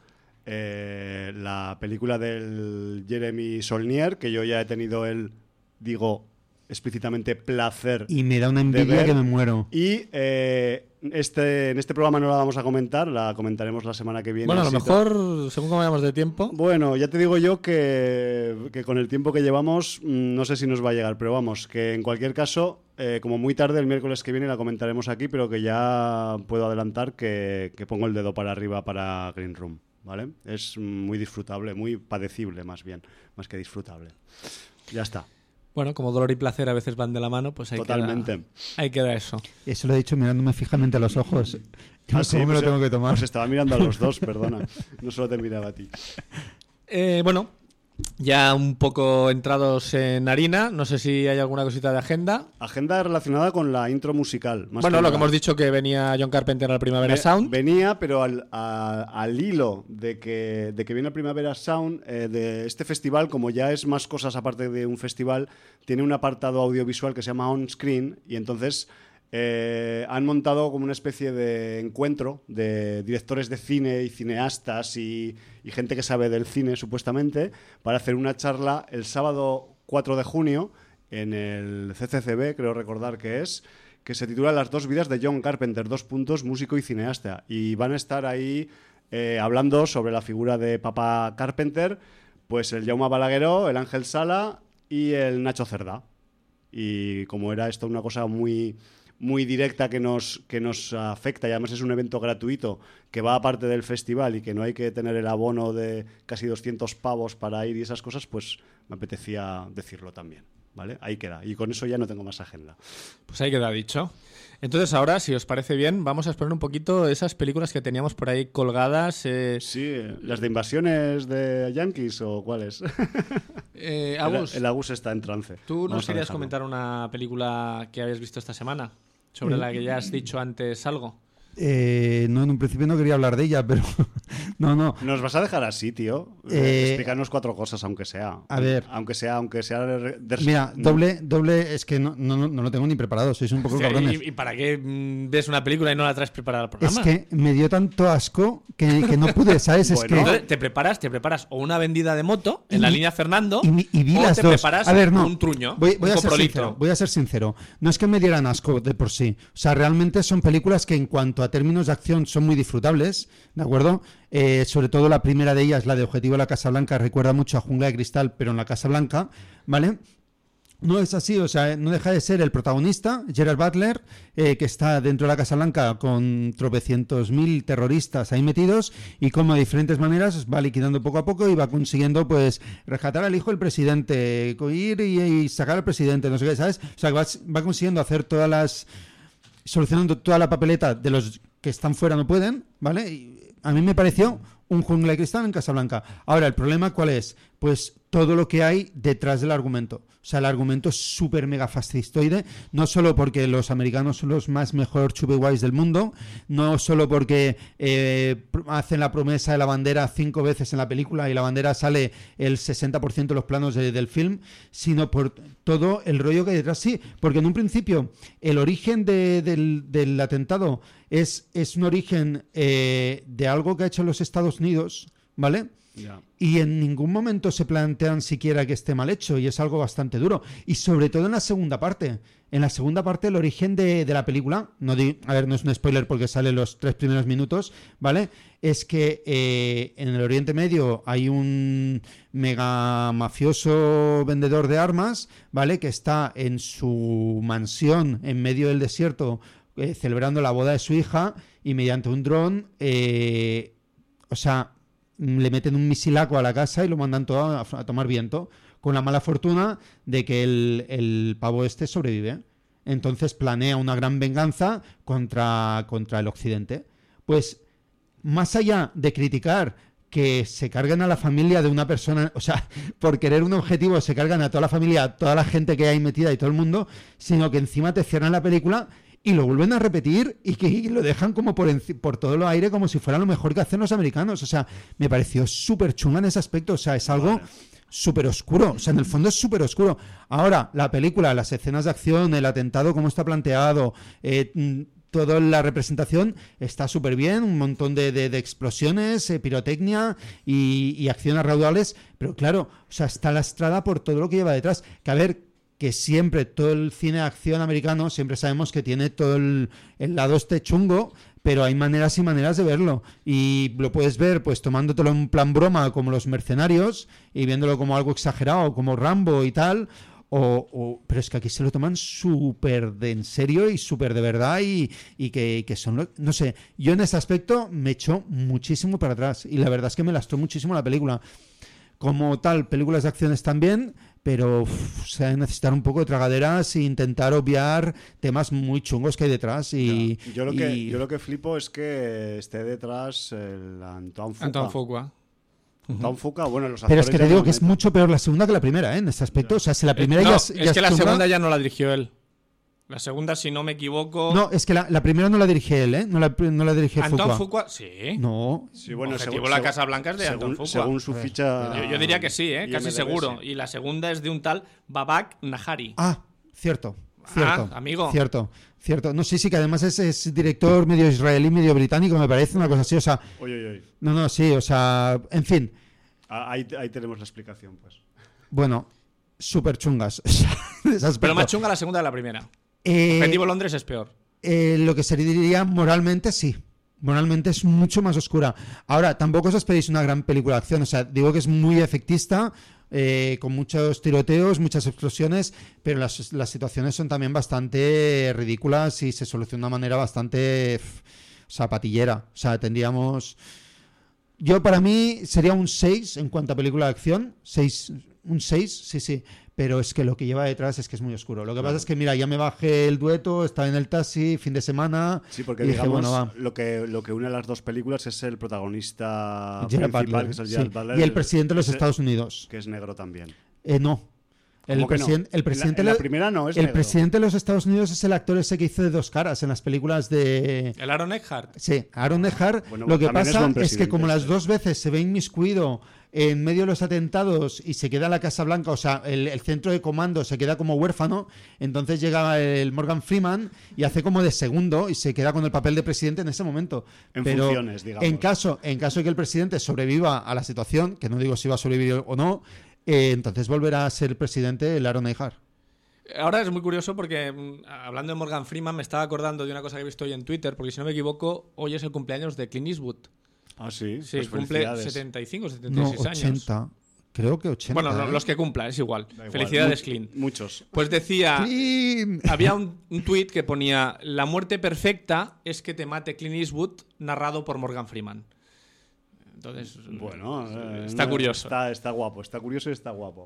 eh, la película del Jeremy Saulnier, que yo ya he tenido el, digo explícitamente, placer. Y me da una envidia que me muero. Y eh, este, en este programa no la vamos a comentar, la comentaremos la semana que viene. Bueno, a lo así mejor, to- según como vayamos de tiempo... Bueno, ya te digo yo que, que con el tiempo que llevamos mm, no sé si nos va a llegar, pero vamos, que en cualquier caso, eh, como muy tarde el miércoles que viene la comentaremos aquí, pero que ya puedo adelantar que, que pongo el dedo para arriba para Green Room, ¿vale? Es muy disfrutable, muy padecible más bien, más que disfrutable. Ya está. Bueno, como dolor y placer a veces van de la mano, pues ahí Totalmente. queda, ahí queda eso. Eso lo he dicho mirándome fijamente a los ojos. ¿Cómo Ah, sí, me pues, lo tengo que tomar? Pues estaba mirando a los dos, perdona. No solo te miraba a ti. Eh, bueno, ya un poco entrados en harina, no sé si hay alguna cosita de agenda. Agenda relacionada con la intro musical. Más Bueno, que lo nada. que hemos dicho que venía John Carpenter al Primavera Ve- Sound. Venía, pero al, a- al hilo de que, de que viene el Primavera Sound, eh, de este festival, como ya es más cosas aparte de un festival, tiene un apartado audiovisual que se llama On Screen, y entonces eh, han montado como una especie de encuentro de directores de cine y cineastas y, y gente que sabe del cine, supuestamente, para hacer una charla el sábado cuatro de junio en el C C C B, creo recordar que es, que se titula Las dos vidas de John Carpenter, dos puntos, músico y cineasta. Y van a estar ahí eh, hablando sobre la figura de Papa Carpenter, pues el Jaume Balagueró, el Ángel Sala y el Nacho Cerdá. Y como era esto una cosa muy, muy directa que nos, que nos afecta, y además es un evento gratuito que va aparte del festival y que no hay que tener el abono de casi doscientos pavos para ir y esas cosas, pues me apetecía decirlo también, ¿vale? Ahí queda, y con eso ya no tengo más agenda. Pues ahí queda dicho. Entonces ahora, si os parece bien, vamos a exponer un poquito esas películas que teníamos por ahí colgadas. Eh... Sí, las de invasiones de yankees o cuáles. eh, Agus, el, el Agus está en trance. ¿Tú nos querías comentar una película que habías visto esta semana? Sobre la que ya has dicho antes algo. Eh, no, en un principio no quería hablar de ella, pero no, no. ¿Nos vas a dejar así, tío? Eh, Explícanos cuatro cosas, aunque sea. A ver. Aunque sea, aunque sea... De... Mira, doble, doble, es que no, no, no lo tengo ni preparado, sois un poco Hostia, cabrones. ¿y, ¿Y para qué ves una película y no la traes preparada al programa? Es que me dio tanto asco que, que no pude, ¿sabes? Es Bueno. que... Entonces, te preparas, te preparas o una vendida de moto en Y- la línea Fernando Y, y vi o las te dos. preparas A ver, no. un truño, Voy, voy un a ser coprolito. sincero, voy a ser sincero. No es que me dieran asco de por sí. O sea, realmente son películas que en cuanto a términos de acción son muy disfrutables, ¿de acuerdo? Eh, sobre todo la primera de ellas, la de Objetivo de la Casa Blanca, recuerda mucho a Jungla de Cristal, pero en la Casa Blanca, ¿vale? No es así, o sea, no deja de ser el protagonista, Gerard Butler, eh, que está dentro de la Casa Blanca con tropecientos mil terroristas ahí metidos y como de diferentes maneras va liquidando poco a poco y va consiguiendo, pues, rescatar al hijo del presidente, ir y, y sacar al presidente, no sé qué, ¿sabes? O sea, va, va consiguiendo hacer todas las... solucionando toda la papeleta de los que están fuera no pueden, ¿vale? Y a mí me pareció un Jungla de Cristal en Casablanca. Ahora, ¿el problema cuál es? Pues todo lo que hay detrás del argumento. O sea, el argumento es súper mega fascistoide, no solo porque los americanos son los más mejor chupeguays del mundo, no solo porque eh, hacen la promesa de la bandera cinco veces en la película y la bandera sale el sesenta por ciento de los planos de, del film, sino por todo el rollo que hay detrás. Sí, porque en un principio el origen de, del, del atentado es, es un origen eh, de algo que ha hecho los Estados Unidos, ¿vale? Ya. Y en ningún momento se plantean siquiera que esté mal hecho, y es algo bastante duro. Y sobre todo en la segunda parte. En la segunda parte, el origen de, de la película, no di, a ver, no es un spoiler porque sale los tres primeros minutos, ¿vale? Es que eh, en el Oriente Medio hay un mega mafioso vendedor de armas, ¿vale? Que está en su mansión en medio del desierto eh, celebrando la boda de su hija y mediante un dron, eh, o sea... le meten un misilaco a la casa y lo mandan todo a, a tomar viento, con la mala fortuna de que el, el pavo este sobrevive. Entonces planea una gran venganza contra, contra el occidente. Pues, más allá de criticar que se cargan a la familia de una persona, o sea, por querer un objetivo se cargan a toda la familia, a toda la gente que hay metida y todo el mundo, sino que encima te cierran la película y lo vuelven a repetir y que y lo dejan como por, por todo lo aire como si fuera lo mejor que hacen los americanos. O sea, me pareció súper chunga en ese aspecto. O sea, es algo súper oscuro. O sea, en el fondo es súper oscuro. Ahora, la película, las escenas de acción, el atentado, cómo está planteado, eh, toda la representación está súper bien. Un montón de, de, de explosiones, eh, pirotecnia y, y acciones raudales. Pero claro, o sea, está lastrada por todo lo que lleva detrás. Que a ver... que siempre todo el cine de acción americano siempre sabemos que tiene todo el, el lado este chungo, pero hay maneras y maneras de verlo y lo puedes ver pues tomándotelo en plan broma como Los Mercenarios y viéndolo como algo exagerado como Rambo y tal, o, o pero es que aquí se lo toman súper de en serio y súper de verdad y, y que, que son, no sé, yo en ese aspecto me echó muchísimo para atrás y la verdad es que me lastró muchísimo la película. Como tal, películas de acciones también, pero uf, o sea, necesitar un poco de tragaderas e intentar obviar temas muy chungos que hay detrás. Y, Ya. Yo, lo que, y... yo lo que flipo es que esté detrás el Antoine Fuqua. Antoine Fuqua. Antoine Fuqua, bueno, los Pero es que te digo que es llaman- mucho peor la segunda que la primera, ¿eh? En este aspecto. O sea, si la primera Eh, no, ya es, ya que la chunga- segunda ya no la dirigió él. La segunda, si no me equivoco... No, es que la, la primera no la dirige él, ¿eh? No la, no la dirige Antoine Fuqua. Fuqua, sí. No. Sí, bueno, Objetivo según- La según- Casa Blanca es de según, Antoine Fuqua. según su ficha... Yo, yo diría que sí, ¿eh? I M Casi D B, seguro. sí. Y la segunda es de un tal Babak Nahari. Ah, cierto. Cierto. Ah, amigo. Cierto. Cierto. No, sí, sí, que además es, es director medio israelí, medio británico, me parece, una cosa así. O sea, Oye, oye, oye. no, no, sí, o sea, en fin. Ah, Ahí, ahí tenemos la explicación, pues. Bueno, súper chungas. O sea, de ese aspecto. Pero más chunga la segunda de la primera. Eh, Objetivo Londres es peor. eh, lo que se diría moralmente, sí. Moralmente es mucho más oscura. Ahora, tampoco os esperéis una gran película de acción. O sea, digo que es muy efectista. eh, con muchos tiroteos, muchas explosiones, pero las, las situaciones son también bastante ridículas y se soluciona de una manera bastante pff, o sea, patillera. O sea, tendríamos... Yo, para mí, sería un seis en cuanto a película de acción. seis, un seis, sí, sí. Pero es que lo que lleva detrás es que es muy oscuro. Lo que claro. pasa es que, mira, ya me bajé el dueto, estaba en el taxi, fin de semana. Sí, porque y digamos, dije, bueno, va. Lo, que, lo que une a las dos películas es el protagonista Gerard principal, Butler, que es el sí. Gerard Butler. Y el presidente de los ese, Estados Unidos. Que es negro también. Eh, no. El, presiden- no? el presidente en la, en la primera no es el negro. presidente de los Estados Unidos es el actor ese que hizo de dos caras en las películas de... ¿El Aaron Eckhart? Sí, Aaron Eckhart. Bueno, lo que pasa es, es que como las dos veces se ve inmiscuido en medio de los atentados y se queda la Casa Blanca, o sea, el, el centro de comando se queda como huérfano, entonces llega el Morgan Freeman y hace como de segundo y se queda con el papel de presidente en ese momento. En Pero funciones, digamos. En caso, en caso de que el presidente sobreviva a la situación, que no digo si va a sobrevivir o no, eh, entonces volverá a ser presidente el Aaron Eckhart. Ahora es muy curioso porque, hablando de Morgan Freeman, me estaba acordando de una cosa que he visto hoy en Twitter, porque si no me equivoco, hoy es el cumpleaños de Clint Eastwood. Ah, sí. Sí, pues cumple setenta y cinco, setenta y seis no, años. ochenta. Creo que ochenta. Bueno, ¿eh? los que cumpla, es igual. igual. Felicidades, Mu- Clint. Muchos. Pues decía, Clint. había un, un tuit que ponía, la muerte perfecta es que te mate Clint Eastwood, narrado por Morgan Freeman. Entonces, Bueno, eh, está no, curioso. Está, está guapo, está curioso y está guapo.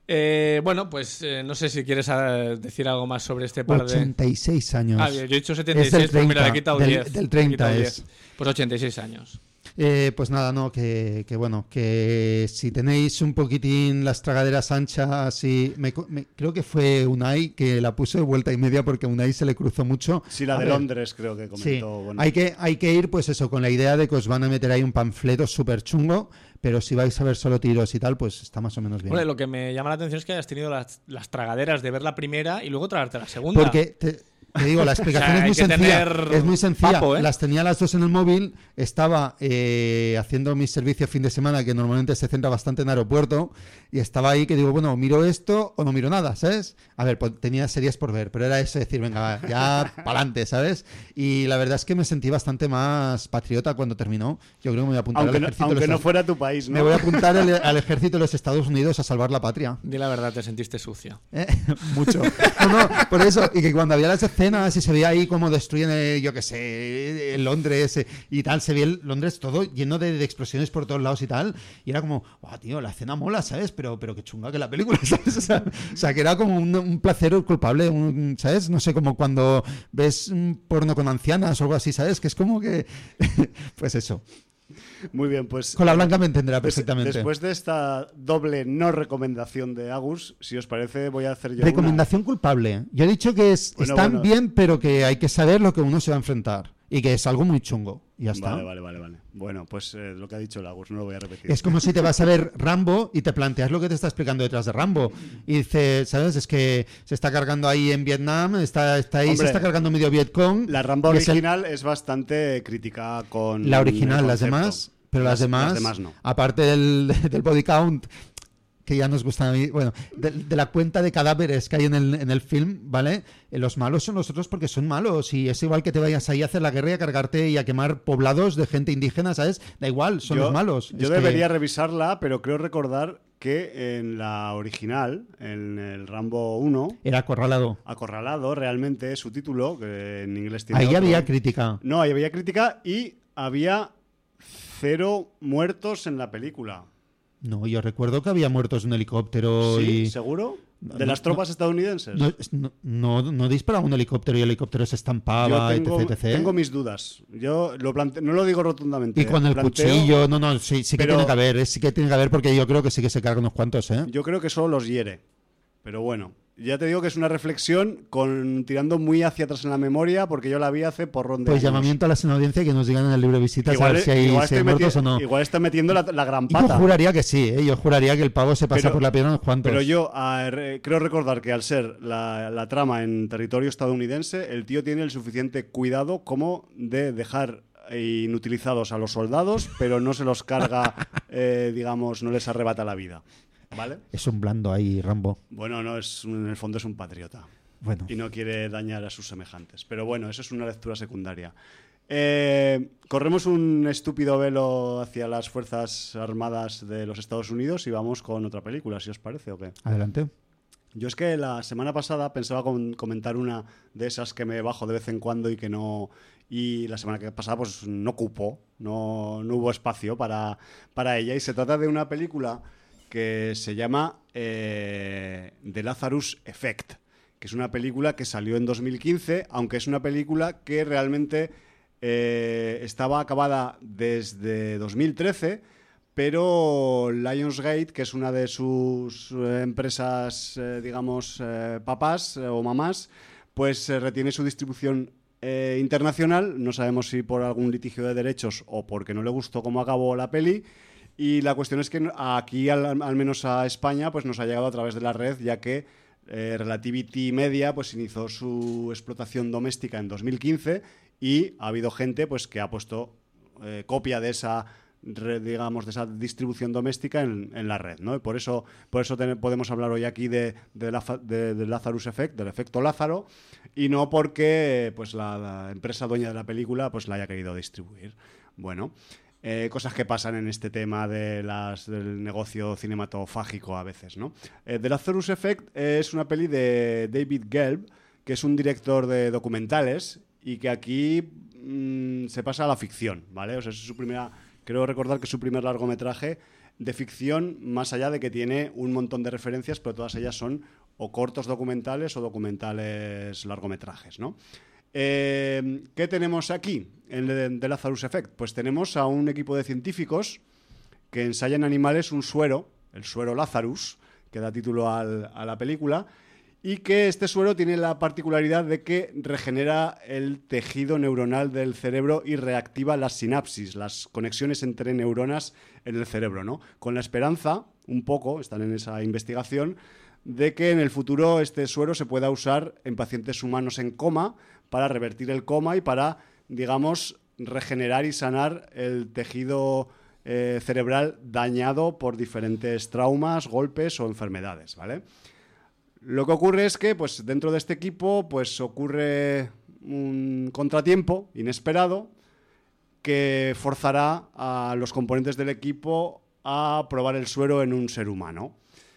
Eh, bueno, pues eh, no sé si quieres uh, decir algo más sobre este par de... ochenta y seis años. Ah, yo he dicho setenta y Es del seis, pues mira, le he treinta, quitado del- diez. del Le he treinta quitado es. diez. Pues ochenta y seis años. Eh, pues nada, no, que, que bueno, que si tenéis un poquitín las tragaderas anchas y me, me- creo que fue Unai que la puso de vuelta y media porque a Unai se le cruzó mucho. Sí, la A de ver, Londres creo que Sí, comentó. Bueno, hay que, hay que ir pues eso, con la idea de que os van a meter ahí un panfleto súper chungo, pero si vais a ver solo tiros y tal, pues está más o menos bien. Hombre, lo que me llama la atención es que hayas tenido las, las tragaderas de ver la primera y luego tragarte la segunda. Porque te, te digo, la explicación O sea, hay es muy que sencilla. tener Es muy sencilla. papo, ¿eh? Las tenía las dos en el móvil. Estaba eh, haciendo mi servicio fin de semana, que normalmente se centra bastante en aeropuerto, y estaba ahí que digo, bueno, miro esto o no miro nada, ¿sabes? A ver, pues, tenía series por ver, pero era eso, decir, venga, va, ya pa'lante, ¿sabes? Y la verdad es que me sentí bastante más patriota cuando terminó. Yo creo que me voy a apuntar aunque al no, ejército. de aunque los- no fuera tu país, ¿no? Me voy a apuntar al, al ejército de los Estados Unidos a salvar la patria. Di la verdad, te sentiste sucio. ¿Eh? Mucho. No, no, por eso. Y que cuando había las escenas y se veía ahí como destruyen, eh, yo qué sé, el Londres eh, y tal, se veía el Londres todo lleno de, de explosiones por todos lados y tal. Y era como, oh, tío, la escena mola, ¿sabes? Pero, pero qué chunga que la película, ¿sabes? O sea, o sea, que era como un, un placer culpable, un- ¿sabes? No sé, como cuando ves un porno con ancianas o algo así, ¿sabes? Que es como que. Pues eso. Muy bien, pues... Con la blanca me entenderá des- perfectamente. Después de esta doble no recomendación de Agus, si os parece, voy a hacer yo Recomendación culpable. Yo he dicho que es, Bueno, están bueno. bien, pero que hay que saber lo que uno se va a enfrentar. Y que es algo muy chungo. Y ya una. está. Vale, vale, vale, vale. Bueno, pues eh, lo que ha dicho el Agus, no lo voy a repetir. Es como si te vas a ver Rambo y te planteas lo que te está explicando detrás de Rambo. Y dices, ¿sabes? Es que se está cargando ahí en Vietnam, está, está ahí, Hombre, se está cargando medio Vietcong. La Rambo y es el- original es bastante crítica con La original, el las concepto. demás. Pero las, demás, las demás no. aparte del, del body count, que ya nos gusta a mí, bueno, de, de la cuenta de cadáveres que hay en el, en el film, ¿vale? Eh, Los malos son los otros porque son malos y es igual que te vayas ahí a hacer la guerra y a cargarte y a quemar poblados de gente indígena, ¿sabes? Da igual, son yo, los malos. Yo Es debería que- revisarla, pero creo recordar que en la original, en el Rambo uno, Era acorralado. Acorralado, realmente su título, que en inglés tiene Ahí otro. había crítica. No, ahí había crítica y había cero muertos en la película. No, yo recuerdo que había muertos en un helicóptero ¿Sí? y... ¿Seguro? ¿De No, las tropas estadounidenses? No, no, no, no disparaba un helicóptero y el helicóptero se Yo estampaba, tengo, etc, etcétera. tengo mis dudas. Yo lo plante- no lo digo rotundamente. Y con el planteo- cuchillo, no, no, sí, sí que pero- tiene que haber, eh, sí que tiene que haber porque yo creo que sí que se cargan unos cuantos, ¿eh? Yo creo que solo los hiere. Pero bueno, ya te digo que es una reflexión con tirando muy hacia atrás en la memoria porque yo la vi hace porrón de Pues años. llamamiento a la audiencia que nos digan en el libro de visitas Igual, a ver si hay, igual si hay estoy muertos meti- o no. igual está metiendo la, la gran Y yo pata. juraría que sí, ¿eh? Yo juraría que el pavo se pasa Pero- por la pierna unos cuantos. Pero yo ah, re- creo recordar que al ser la, la trama en territorio estadounidense, el tío tiene el suficiente cuidado como de dejar eh, inutilizados a los soldados, pero no se los carga, eh, digamos, no les arrebata la vida. ¿Vale? Es un blando ahí, Rambo. Bueno, no, es un- en el fondo es un patriota Bueno, y no quiere dañar a sus semejantes. Pero bueno, eso es una lectura secundaria. Eh, corremos un estúpido velo hacia las Fuerzas Armadas de los Estados Unidos y vamos con otra película, si os parece o qué. Adelante. Yo es que la semana pasada pensaba con comentar una de esas que me bajo de vez en cuando y que no... Y la semana que pasada pues no cupo, no, no hubo espacio para, para ella. Y se trata de una película que se llama eh, The Lazarus Effect, que es una película que salió en dos mil quince, aunque es una película que realmente eh, estaba acabada desde dos mil trece, pero Lionsgate, que es una de sus eh, empresas, eh, digamos, eh, papás eh, o mamás, pues eh, retiene su distribución eh, internacional. No sabemos si por algún litigio de derechos o porque no le gustó cómo acabó la peli. Y la cuestión es que aquí, al, al menos a España, pues nos ha llegado a través de la red, ya que eh, Relativity Media pues inició su explotación doméstica en dos mil quince y ha habido gente pues que ha puesto eh, copia de esa... digamos, de esa distribución doméstica en, en la red, ¿no? Y por eso, por eso ten, podemos hablar hoy aquí de, de, la, de, de Lazarus Effect, del efecto Lázaro, y no porque pues la, la empresa dueña de la película pues la haya querido distribuir. Bueno, eh, cosas que pasan en este tema de las, del negocio cinematográfico a veces, ¿no? Eh, The Lazarus Effect es una peli de David Gelb, que es un director de documentales y que aquí mmm, se pasa a la ficción, ¿vale? O sea, es su primera... Creo recordar que es su primer largometraje de ficción, más allá de que tiene un montón de referencias, pero todas ellas son o cortos documentales o documentales largometrajes, ¿no? Eh, ¿Qué tenemos aquí en The Lazarus Effect? Pues tenemos a un equipo de científicos que ensayan animales un suero, el suero Lazarus, que da título al, a la película, y que este suero tiene la particularidad de que regenera el tejido neuronal del cerebro y reactiva las sinapsis, las conexiones entre neuronas en el cerebro, ¿no? Con la esperanza, un poco, están en esa investigación, de que en el futuro este suero se pueda usar en pacientes humanos en coma para revertir el coma y para, digamos, regenerar y sanar el tejido eh, cerebral dañado por diferentes traumas, golpes o enfermedades, ¿vale? Lo que ocurre es que pues, dentro de este equipo pues, ocurre un contratiempo inesperado que forzará a los componentes del equipo a probar el suero en un ser humano.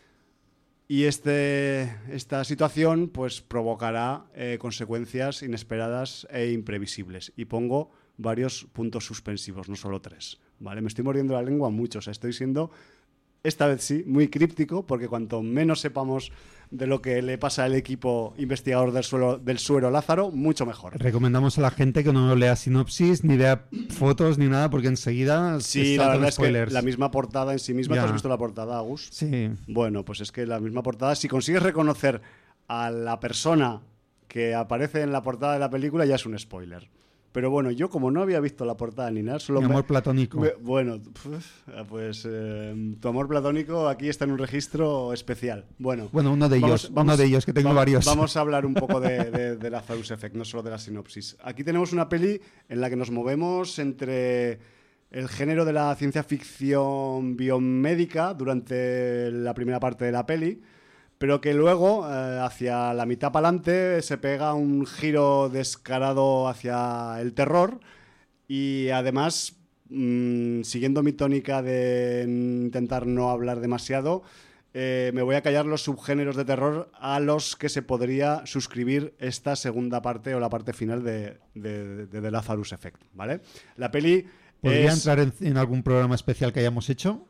Y este, esta situación pues, provocará eh, consecuencias inesperadas e imprevisibles. Y pongo varios puntos suspensivos, no solo tres, ¿vale? Me estoy mordiendo la lengua mucho, o sea, estoy siendo, esta vez sí, muy críptico, porque cuanto menos sepamos de lo que le pasa al equipo investigador del, suelo, del suero Lázaro, mucho mejor. Recomendamos a la gente que no lea sinopsis, ni vea fotos, ni nada, porque enseguida sí, la verdad spoilers. Es que la misma portada en sí misma, ya. ¿Te has visto la portada, Agus? Sí. Bueno, pues es que la misma portada, si consigues reconocer a la persona que aparece en la portada de la película, ya es un spoiler. Pero bueno, yo como no había visto la portada ni nada, solo... Mi amor me, platónico. Me, bueno, pues eh, tu amor platónico aquí está en un registro especial. Bueno, bueno uno de ellos, vamos, vamos, uno de ellos, que tengo vamos, varios. Vamos a hablar un poco de, de, de Lazarus Effect, no solo de la sinopsis. Aquí tenemos una peli en la que nos movemos entre el género de la ciencia ficción biomédica durante la primera parte de la peli, pero que luego, eh, hacia la mitad para adelante, se pega un giro descarado hacia el terror y además, mmm, siguiendo mi tónica de intentar no hablar demasiado, eh, me voy a callar los subgéneros de terror a los que se podría suscribir esta segunda parte o la parte final de, de, de The Lazarus Effect, ¿vale? La peli ¿Podría es... entrar en, en algún programa especial que hayamos hecho?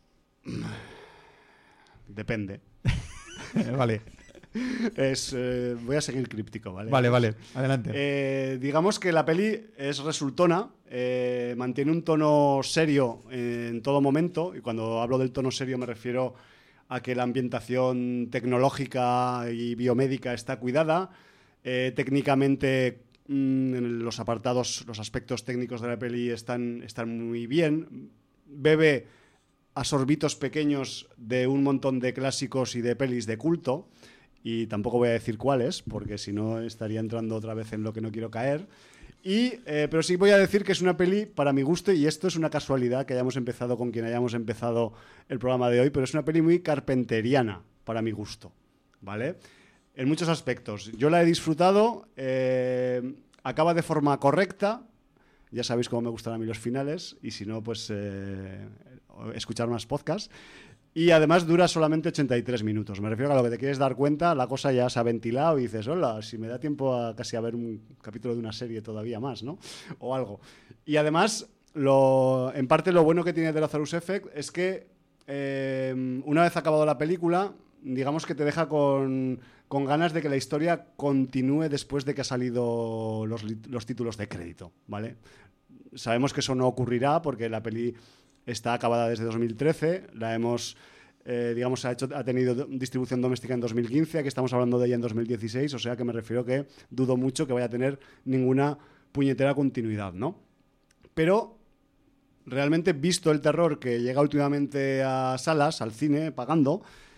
Depende. Vale. Es, eh, voy a seguir críptico, ¿vale? Vale, vale. Adelante. Eh, digamos que la peli es resultona, eh, mantiene un tono serio en todo momento, y cuando hablo del tono serio me refiero a que la ambientación tecnológica y biomédica está cuidada. Eh, técnicamente, mmm, los apartados, los aspectos técnicos de la peli están, están muy bien. Bebe a sorbitos pequeños de un montón de clásicos y de pelis de culto, y tampoco voy a decir cuáles, porque si no estaría entrando otra vez en lo que no quiero caer. Y, eh, pero sí voy a decir que es una peli para mi gusto, y esto es una casualidad que hayamos empezado con quien hayamos empezado el programa de hoy, pero es una peli muy carpenteriana para mi gusto, ¿vale? En muchos aspectos. Yo la he disfrutado, eh, acaba de forma correcta, Ya sabéis cómo me gustan a mí los finales, y si no, pues eh, escuchar más podcasts. Y además dura solamente ochenta y tres minutos. Me refiero a lo que te quieres dar cuenta, la cosa ya se ha ventilado y dices, hola, si me da tiempo a casi a ver un capítulo de una serie todavía más, ¿no? O algo. Y además, lo, en parte lo bueno que tiene The Lazarus Effect es que eh, una vez acabado la película, digamos que te deja con, con ganas de que la historia continúe después de que han salido los, los títulos de crédito, ¿vale? Sabemos que eso no ocurrirá porque la peli está acabada desde dos mil trece, la hemos, eh, digamos, ha, hecho, ha tenido distribución doméstica en dos mil quince, aquí estamos hablando de ella en dos mil dieciséis, o sea que me refiero que dudo mucho que vaya a tener ninguna puñetera continuidad, ¿no? Pero realmente, visto el terror que llega últimamente a salas, al cine, pagando,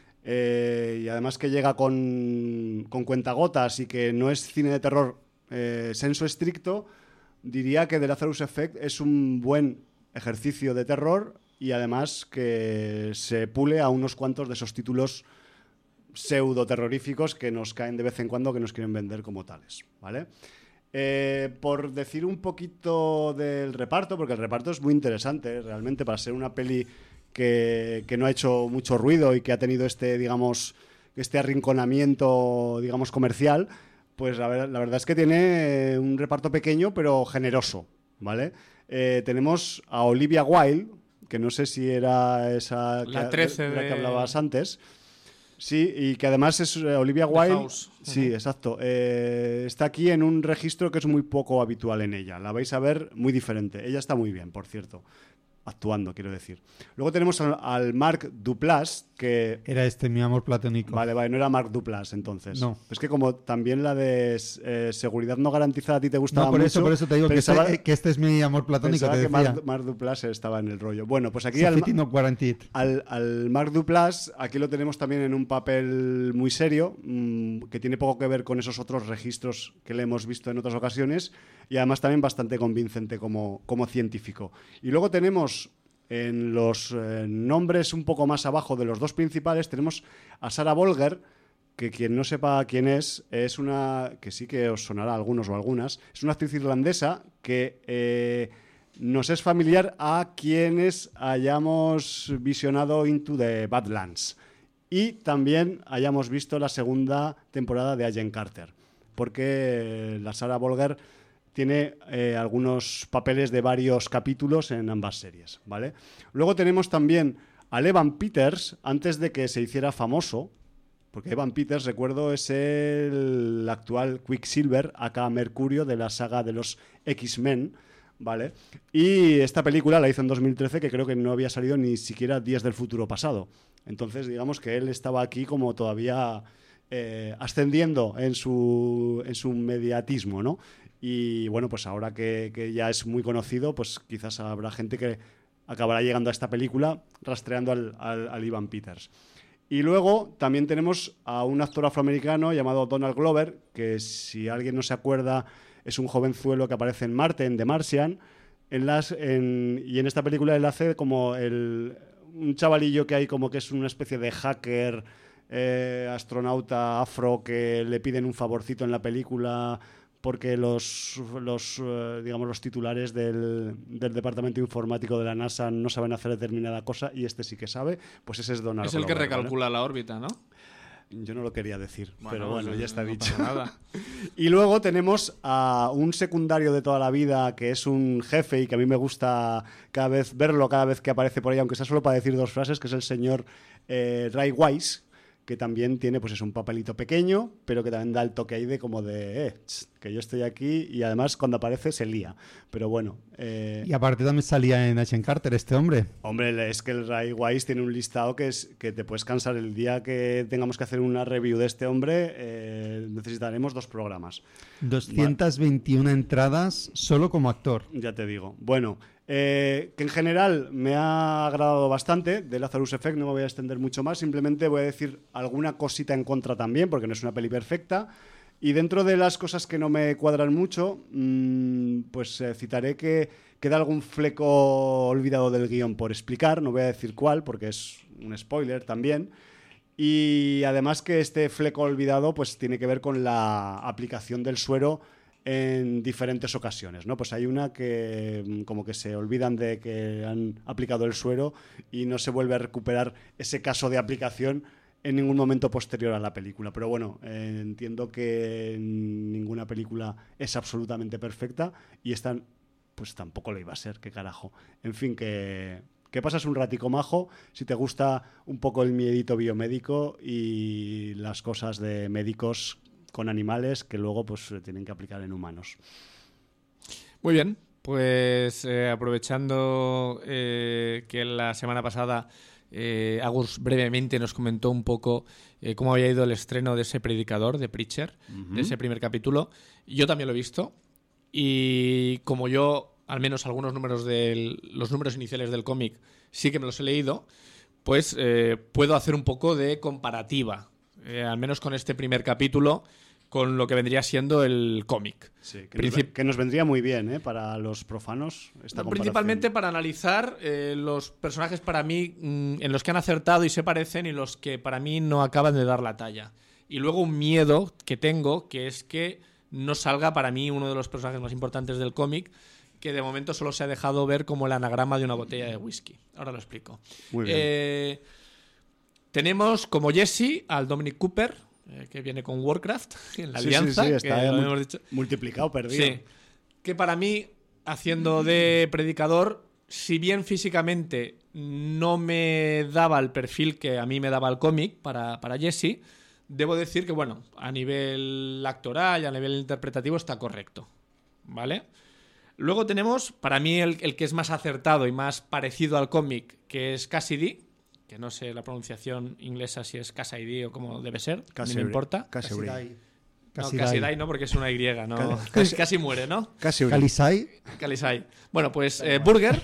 eh, y además que llega con, con cuentagotas y que no es cine de terror eh, senso estricto, diría que The Lazarus Effect es un buen ejercicio de terror y además que se pule a unos cuantos de esos títulos pseudo terroríficos que nos caen de vez en cuando, que nos quieren vender como tales, ¿vale? Eh, por decir un poquito del reparto, porque el reparto es muy interesante, ¿eh? Realmente, para ser una peli que, que no ha hecho mucho ruido y que ha tenido este, digamos, este arrinconamiento, digamos, comercial, pues la, ver- la verdad es que tiene un reparto pequeño pero generoso, ¿vale? Eh, tenemos a Olivia Wilde, que no sé si era esa La que, trece de la que de- hablabas antes. Sí, y que además es eh, Olivia The Wilde. House. Sí, Ujú. exacto. Eh, está aquí en un registro que es muy poco habitual en ella. La vais a ver muy diferente. Ella está muy bien, por cierto. Actuando, quiero decir. Luego tenemos al, al Mark Duplass, que... Era este mi amor platónico. Vale, vale, no era Mark Duplass entonces. No. Es que como también la de eh, seguridad no garantizada a ti te gustaba No, por mucho... eso, por eso te digo que pensaba, este, que este es mi amor platónico, pensaba te que decía. Mark, Mark Duplass estaba en el rollo. Bueno, pues aquí al, Safety not guaranteed. al, al Mark Duplass, aquí lo tenemos también en un papel muy serio, mmm, que tiene poco que ver con esos otros registros que le hemos visto en otras ocasiones, y además también bastante convincente como, como científico. Y luego tenemos... En los eh, nombres un poco más abajo de los dos principales tenemos a Sarah Bolger, que quien no sepa quién es, es una, que sí que os sonará a algunos o algunas, es una actriz irlandesa que eh, nos es familiar a quienes hayamos visionado Into the Badlands y también hayamos visto la segunda temporada de Agent Carter, porque la Sarah Bolger tiene eh, algunos papeles de varios capítulos en ambas series, ¿vale? Luego tenemos también a Evan Peters, antes de que se hiciera famoso, porque Evan Peters, recuerdo, es el actual Quicksilver, acá Mercurio, de la saga de los X-Men, ¿vale? Y esta película la hizo en dos mil trece, que creo que no había salido ni siquiera Días del Futuro Pasado. Entonces, digamos que él estaba aquí como todavía eh, ascendiendo en su, en su mediatismo, ¿no? Y bueno, pues ahora que, que ya es muy conocido, pues quizás habrá gente que acabará llegando a esta película rastreando al, al, al Evan Peters. Y luego también tenemos a un actor afroamericano llamado Donald Glover, que si alguien no se acuerda es un jovenzuelo que aparece en Marte, en The Martian, en las, en, y en esta película él hace como el, un chavalillo que hay como que es una especie de hacker, eh, astronauta afro, que le piden un favorcito en la película porque los, los, eh, digamos, los titulares del, del departamento informático de la NASA no saben hacer determinada cosa y este sí que sabe, pues ese es Donald Es el que Glover, recalcula ¿vale? la órbita, ¿no? Yo no lo quería decir, Bueno, pero bueno, pues, ya está no dicho. pasa nada. Y luego tenemos a un secundario de toda la vida que es un jefe y que a mí me gusta cada vez verlo, cada vez que aparece por ahí, aunque sea solo para decir dos frases, que es el señor eh, Ray Wise, que también tiene pues es un papelito pequeño, pero que también da el toque ahí de como de, eh, tss, que yo estoy aquí, y además cuando aparece se lía. Pero bueno. Eh... Y aparte también salía en Agent Carter este hombre. Hombre, es que el Ray Wise tiene un listado que, es, que te puedes cansar. El día que tengamos que hacer una review de este hombre, eh, necesitaremos dos programas. doscientas veintiuna vale. entradas solo como actor. Ya te digo. Bueno, eh, que en general me ha agradado bastante. De Lazarus Effect no me voy a extender mucho más. Simplemente voy a decir alguna cosita en contra también, porque no es una peli perfecta. Y dentro de las cosas que no me cuadran mucho, mmm, pues eh, citaré que queda algún fleco olvidado del guión por explicar. No voy a decir cuál, porque es un spoiler también. Y además que este fleco olvidado pues tiene que ver con la aplicación del suero en diferentes ocasiones, ¿no? Pues hay una que como que se olvidan de que han aplicado el suero y no se vuelve a recuperar ese caso de aplicación en ningún momento posterior a la película. Pero bueno, eh, entiendo que ninguna película es absolutamente perfecta y esta pues tampoco lo iba a ser, qué carajo. En fin, que, que pasas un ratico majo si te gusta un poco el miedito biomédico y las cosas de médicos con animales que luego pues se tienen que aplicar en humanos. Muy bien, pues eh, aprovechando eh, que la semana pasada eh, Agus brevemente nos comentó un poco eh, cómo había ido el estreno de ese Predicador, de Preacher, uh-huh. de ese primer capítulo. Yo también lo he visto y como yo, al menos algunos números de los números iniciales del cómic sí que me los he leído, pues eh, puedo hacer un poco de comparativa, eh, al menos con este primer capítulo, con lo que vendría siendo el cómic. Sí, que, Princip- nos, que nos vendría muy bien, ¿eh? Para los profanos. Esta no, principalmente para analizar eh, los personajes para mí mmm, en los que han acertado y se parecen y los que para mí no acaban de dar la talla. Y luego un miedo que tengo, que es que no salga para mí uno de los personajes más importantes del cómic, que de momento solo se ha dejado ver como el anagrama de una botella de whisky. Ahora lo explico. Muy bien. Eh, tenemos como Jesse al Dominic Cooper, Eh, que viene con Warcraft en la sí, alianza, sí, sí, está que mu- hemos dicho. multiplicado, perdido. Sí, que para mí, haciendo de predicador, si bien físicamente no me daba el perfil que a mí me daba el cómic para, para Jesse, debo decir que, bueno, a nivel actoral y a nivel interpretativo está correcto, ¿vale? Luego tenemos, para mí, el, el que es más acertado y más parecido al cómic, que es Cassidy, que no sé la pronunciación inglesa si es Cassidy o como debe ser, Casi, ni me importa. Casi, No, Casi Cassidy no, porque es una Y, ¿no? Casi, casi muere, ¿no? Casi Calisai. Calisai. Bueno, pues eh, Burger,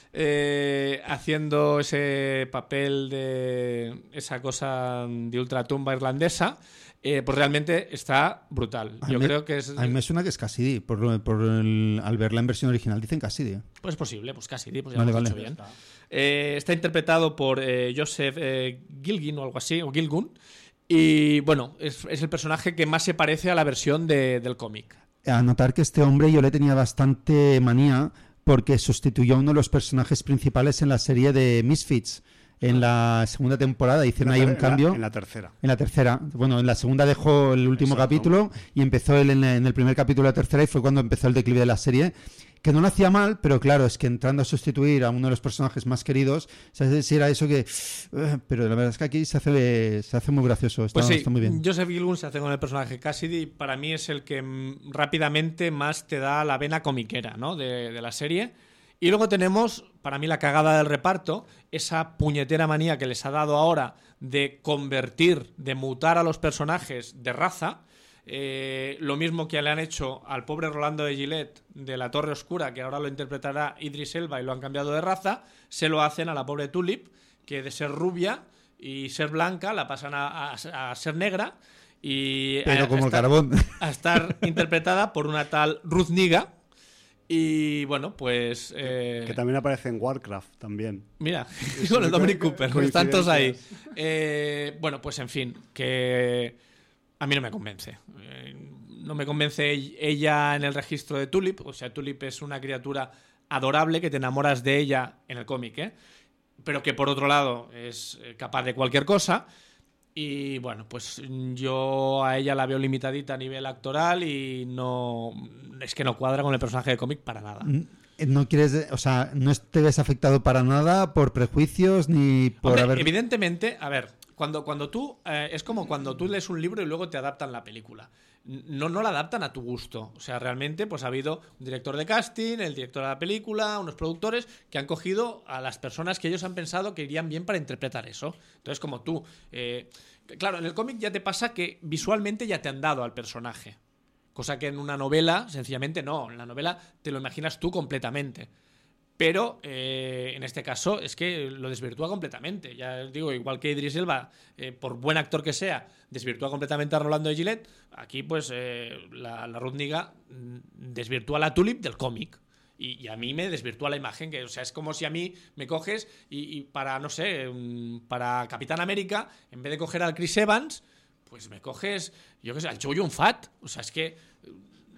eh, haciendo ese papel de esa cosa de ultratumba irlandesa, eh, pues realmente está brutal. A Yo mí- creo que es... A mí me suena que es Cassidy. Por, lo- por el- al ver la versión original dicen Cassidy. Pues es posible, pues Cassidy, pues ya Vale, lo hemos vale. hecho bien. Eh, está interpretado por eh, Joseph eh, Gilgun o algo así, o Gilgun. Y bueno, es, es el personaje que más se parece a la versión de- del cómic. A notar que este hombre yo le tenía bastante manía porque sustituyó a uno de los personajes principales en la serie de Misfits. En la segunda temporada hicieron ahí un cambio. En la tercera. En la tercera. Bueno, en la segunda dejó el último Exacto. capítulo y empezó él en, en el primer capítulo de la tercera y fue cuando empezó el declive de la serie. Que no lo hacía mal, pero claro, es que entrando a sustituir a uno de los personajes más queridos, ¿sabes si era eso que... eh, pero la verdad es que aquí se hace, se hace muy gracioso, está, Pues sí, está muy bien. Joseph Gilgun se hace con el personaje Cassidy y para mí es el que mm, rápidamente más te da la vena comiquera, ¿no? de, de la serie. Y luego tenemos, para mí, la cagada del reparto, esa puñetera manía que les ha dado ahora de convertir, de mutar a los personajes de raza. Eh, lo mismo que le han hecho al pobre Rolando de Gillette de La Torre Oscura, que ahora lo interpretará Idris Elba y lo han cambiado de raza, se lo hacen a la pobre Tulip, que de ser rubia y ser blanca la pasan a, a- a ser negra y Pero a, como a el estar- carbón. a estar interpretada por una tal Ruth Niga. Y bueno, pues eh, Que también aparece en Warcraft, también. mira, con el Dominic Cooper, que están todos ahí. Coincidencias. Eh, bueno, pues en fin, que a mí no me convence. Eh, no me convence ella en el registro de Tulip. O sea, Tulip es una criatura adorable que te enamoras de ella en el cómic, ¿eh? Pero que por otro lado es eh, capaz de cualquier cosa. Y bueno, pues yo a ella la veo limitadita a nivel actoral y no es que no cuadra con el personaje de cómic para nada. No quieres, o sea, no te ves afectado para nada por prejuicios ni por Hombre, haber... evidentemente, a ver, cuando, cuando tú eh, es como cuando tú lees un libro y luego te adaptan la película. No, no la adaptan a tu gusto. O sea, realmente pues ha habido un director de casting, el director de la película, unos productores que han cogido a las personas que ellos han pensado que irían bien para interpretar eso. Entonces, como tú... Eh, claro, en el cómic ya te pasa que visualmente ya te han dado al personaje. Cosa que en una novela, sencillamente no. En la novela te lo imaginas tú completamente. Pero eh, en este caso es que lo desvirtúa completamente. Ya os digo, igual que Idris Elba, eh, por buen actor que sea, desvirtúa completamente a Rolando de Gillette, aquí pues eh, la, la Ruth Niga mm, desvirtúa la Tulip del cómic. Y, y a mí me desvirtúa la imagen. Que, o sea, es como si a mí me coges y, y para, no sé, um, para Capitán América, en vez de coger al Chris Evans, pues me coges, yo qué sé, al Chow Yun Fat. O sea, es que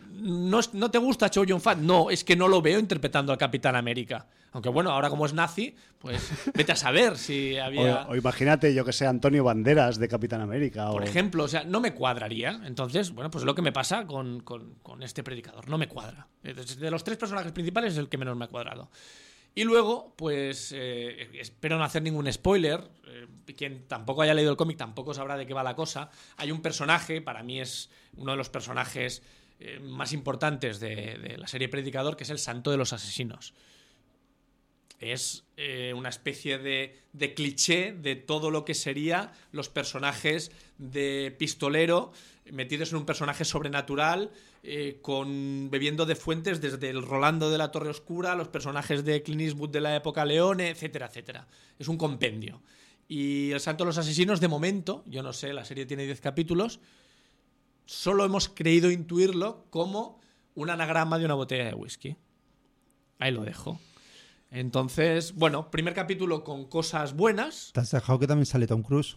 ¿no, es- ¿no te gusta Chow Yun-fat? No, es que no lo veo interpretando al Capitán América. Aunque bueno, ahora como es nazi, pues vete a saber si había... O, o imagínate, yo que sé, Antonio Banderas de Capitán América. Por o... ejemplo, o sea, no me cuadraría. Entonces, bueno, pues es lo que me pasa con, con- con este predicador. No me cuadra. De los tres personajes principales es el que menos me ha cuadrado. Y luego, pues, eh, espero no hacer ningún spoiler. Eh, quien tampoco haya leído el cómic tampoco sabrá de qué va la cosa. Hay un personaje, para mí es uno de los personajes eh, más importantes de, de la serie Predicador, que es el Santo de los Asesinos. Es eh, una especie de, de cliché de todo lo que sería los personajes de pistolero metidos en un personaje sobrenatural, eh, con bebiendo de fuentes desde el Rolando de la Torre Oscura, los personajes de Clint Eastwood de la época Leone, etcétera, etcétera. Es un compendio. Y el Santo de los Asesinos, de momento, yo no sé, la serie tiene diez capítulos, solo hemos creído intuirlo como un anagrama de una botella de whisky. Ahí lo dejo. Entonces, bueno, primer capítulo con cosas buenas. ¿Te has dejado que también sale Tom Cruise?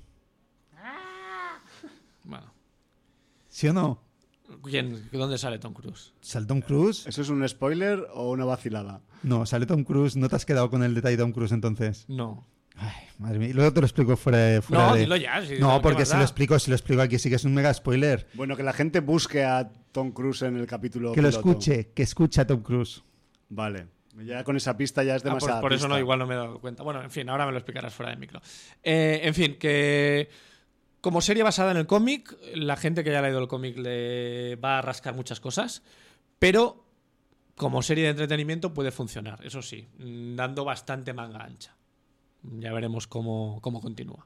Bueno, ¿Sí o no? ¿quién, ¿dónde sale Tom Cruise? ¿Sale Tom Cruise? ¿Eso es un spoiler o una vacilada? No, sale Tom Cruise. ¿No te has quedado con el detalle de Tom Cruise entonces? No. Ay, madre mía. Y luego te lo explico fuera de... Fuera No, de... dilo ya. Si No, ¿qué porque más si da? lo explico, si lo explico aquí sí que es un mega spoiler. Bueno, que la gente busque a Tom Cruise en el capítulo Que lo piloto. escuche, que escuche a Tom Cruise. Vale. Ya con esa pista ya es Ah, pues demasiada por eso pista. no, igual no me he dado cuenta. Bueno, en fin, ahora me lo explicarás fuera de micro. Eh, en fin, que como serie basada en el cómic, la gente que ya ha leído el cómic le va a rascar muchas cosas, pero como serie de entretenimiento puede funcionar, eso sí, mm, dando bastante manga ancha. Ya veremos cómo, cómo continúa.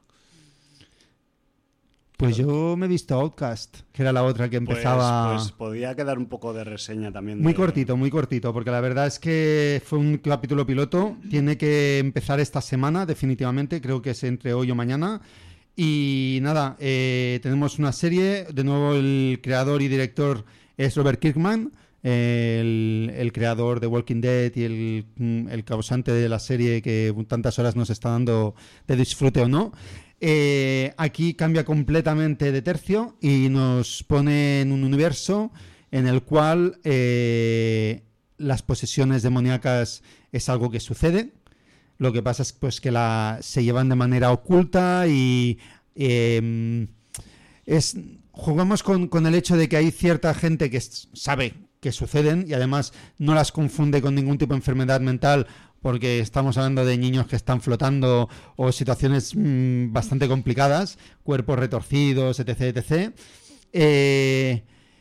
Pues yo me he visto Outcast, que era la otra que Pues, empezaba... pues podía quedar un poco de reseña también. Muy de- cortito, muy cortito, porque la verdad es que fue un capítulo piloto. Tiene que empezar esta semana, definitivamente. Creo que es entre hoy o mañana. Y nada, eh, tenemos una serie. De nuevo, el creador y director es Robert Kirkman, el, el creador de Walking Dead y el, el causante de la serie que tantas horas nos está dando de disfrute o no. Eh, aquí cambia completamente de tercio y nos pone en un universo en el cual eh, las posesiones demoníacas es algo que sucede. Lo que pasa es pues, que la, se llevan de manera oculta y eh, es, jugamos con, con el hecho de que hay cierta gente que s- sabe que suceden y además no las confunde con ningún tipo de enfermedad mental, porque estamos hablando de niños que están flotando o situaciones mmm, bastante complicadas, cuerpos retorcidos, etc, etcétera. Eh,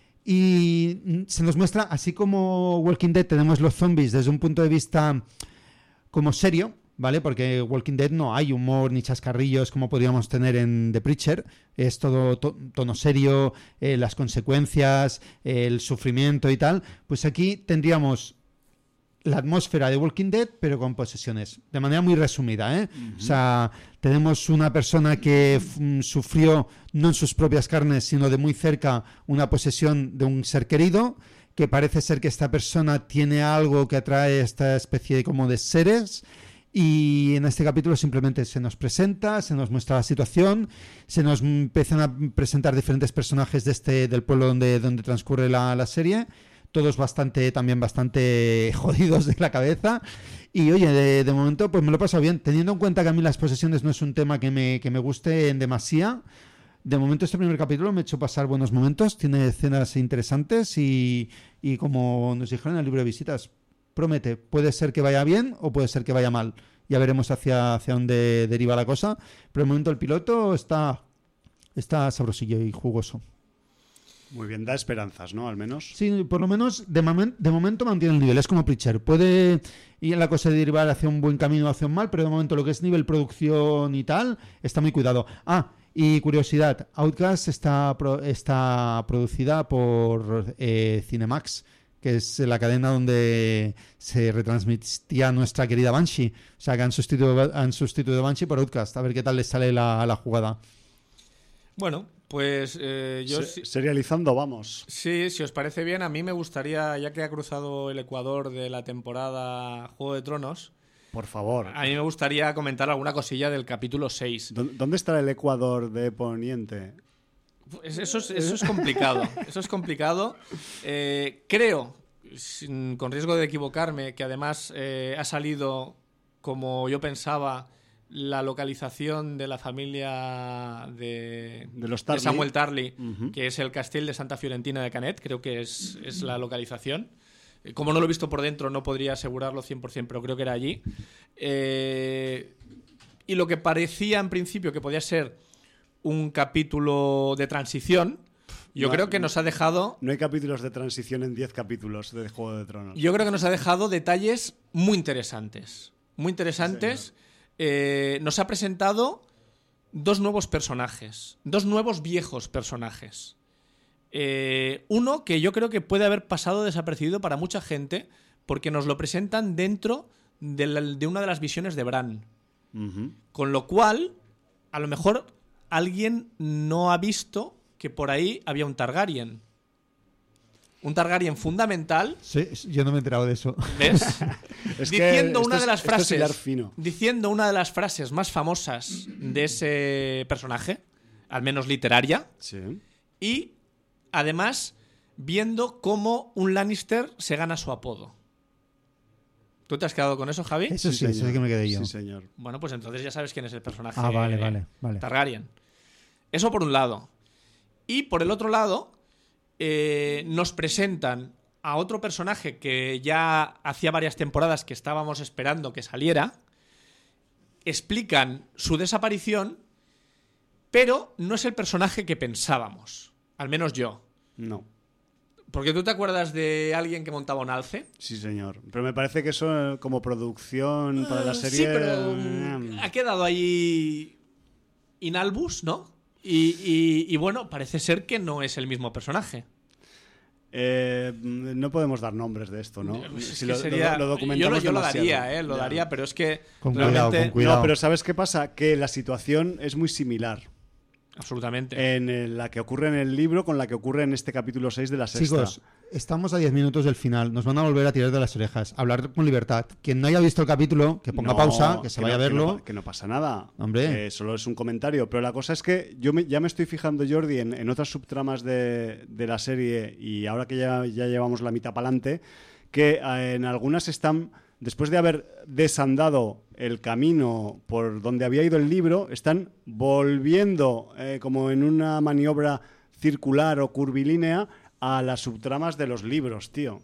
y se nos muestra, así como Walking Dead tenemos los zombies desde un punto de vista como serio, ¿vale? Porque Walking Dead no hay humor ni chascarrillos como podríamos tener en The Preacher. Es todo to- tono serio, eh, las consecuencias, eh, el sufrimiento y tal. Pues aquí tendríamos la atmósfera de Walking Dead, pero con posesiones. De manera muy resumida, ¿eh? Uh-huh. O sea, tenemos una persona que f- sufrió, no en sus propias carnes, sino de muy cerca, una posesión de un ser querido, que parece ser que esta persona tiene algo que atrae a esta especie de, como de seres. Y en este capítulo simplemente se nos presenta, se nos muestra la situación, se nos empiezan a presentar diferentes personajes de este, del pueblo donde, donde transcurre la, la serie, todos bastante, también bastante jodidos de la cabeza. Y oye, de, de momento pues me lo he pasado bien, teniendo en cuenta que a mí las posesiones no es un tema que me, que me guste en demasía. De momento este primer capítulo me ha hecho pasar buenos momentos, tiene escenas interesantes y, y como nos dijeron en el libro de visitas, promete, puede ser que vaya bien o puede ser que vaya mal. Ya veremos hacia, hacia dónde deriva la cosa. Pero de momento el piloto está, está sabrosillo y jugoso. Muy bien, da esperanzas, ¿no? Al menos. Sí, por lo menos de, momen- de momento mantiene el nivel. Es como Preacher. Puede ir la cosa de derivar hacia un buen camino o hacia un mal, pero de momento lo que es nivel producción y tal, está muy cuidado. Ah, y curiosidad, Outcast está, pro- está producida por eh, Cinemax, que es la cadena donde se retransmitía nuestra querida Banshee. O sea, que han sustituido, han sustituido Banshee por Outcast. A ver qué tal les sale la, la jugada. Bueno, pues eh, yo... Se- sí- serializando, vamos. Sí, si os parece bien, a mí me gustaría, ya que ha cruzado el Ecuador de la temporada Juego de Tronos, Por favor. a mí me gustaría comentar alguna cosilla del capítulo seis. ¿Dó- ¿Dónde está el Ecuador de Poniente? Eso es, eso es complicado. Eso es complicado. Eh, creo, sin, con riesgo de equivocarme, que además eh, ha salido, como yo pensaba, la localización de la familia de, de, los de Samuel Tarly, uh-huh. que es el Castell de Santa Fiorentina de Canet. Creo que es, es la localización. Como no lo he visto por dentro, no podría asegurarlo cien por ciento, pero creo que era allí. Eh, y lo que parecía en principio que podía ser un capítulo de transición, yo no, creo que nos ha dejado... No hay capítulos de transición en diez capítulos de Juego de Tronos. Yo creo que nos ha dejado detalles muy interesantes. Muy interesantes. Sí, eh, nos ha presentado dos nuevos personajes. Dos nuevos viejos personajes. Eh, uno que yo creo que puede haber pasado desapercibido para mucha gente porque nos lo presentan dentro de, la, de una de las visiones de Bran. Uh-huh. Con lo cual, a lo mejor alguien no ha visto que por ahí había un Targaryen. Un Targaryen fundamental. Sí, yo no me he enterado de eso. ¿Ves? Es diciendo que una es, de las frases. Es fino. Diciendo una de las frases más famosas de ese personaje, al menos literaria. Sí. Y además, viendo cómo un Lannister se gana su apodo. ¿Tú te has quedado con eso, Javi? Eso sí, sí eso es que me quedé yo. Sí, señor. Bueno, pues entonces ya sabes quién es el personaje. Ah, vale, vale, vale. Targaryen. Eso por un lado. Y por el otro lado, eh, nos presentan a otro personaje que ya hacía varias temporadas que estábamos esperando que saliera. Explican su desaparición, pero no es el personaje que pensábamos. Al menos yo. No. Porque tú te acuerdas de alguien que montaba un alce. Sí, señor. Pero me parece que eso como producción para la serie... Sí, pero um, ha quedado ahí in albus, ¿no? Y, y, y bueno, parece ser que no es el mismo personaje. Eh, no podemos dar nombres de esto, ¿no? Pues si lo, sería, lo, lo documentamos yo, lo, yo lo demasiado. daría, ¿eh? Lo ya. daría, pero es que... Con realmente... cuidado, con cuidado. No, pero ¿sabes qué pasa? Que la situación es muy similar. Absolutamente. En la que ocurre en el libro con la que ocurre en este capítulo seis de la sexta. Chicos, estamos a diez minutos del final. Nos van a volver a tirar de las orejas. Hablar con libertad. Quien no haya visto el capítulo, que ponga no, pausa, que se que vaya no, a verlo. Que no, que no pasa nada. Hombre. Eh, solo es un comentario. Pero la cosa es que yo me, ya me estoy fijando, Jordi, en, en otras subtramas de, de la serie, y ahora que ya, ya llevamos la mitad para adelante, que eh, en algunas están... Después de haber desandado el camino por donde había ido el libro, están volviendo, eh, como en una maniobra circular o curvilínea, a las subtramas de los libros, tío.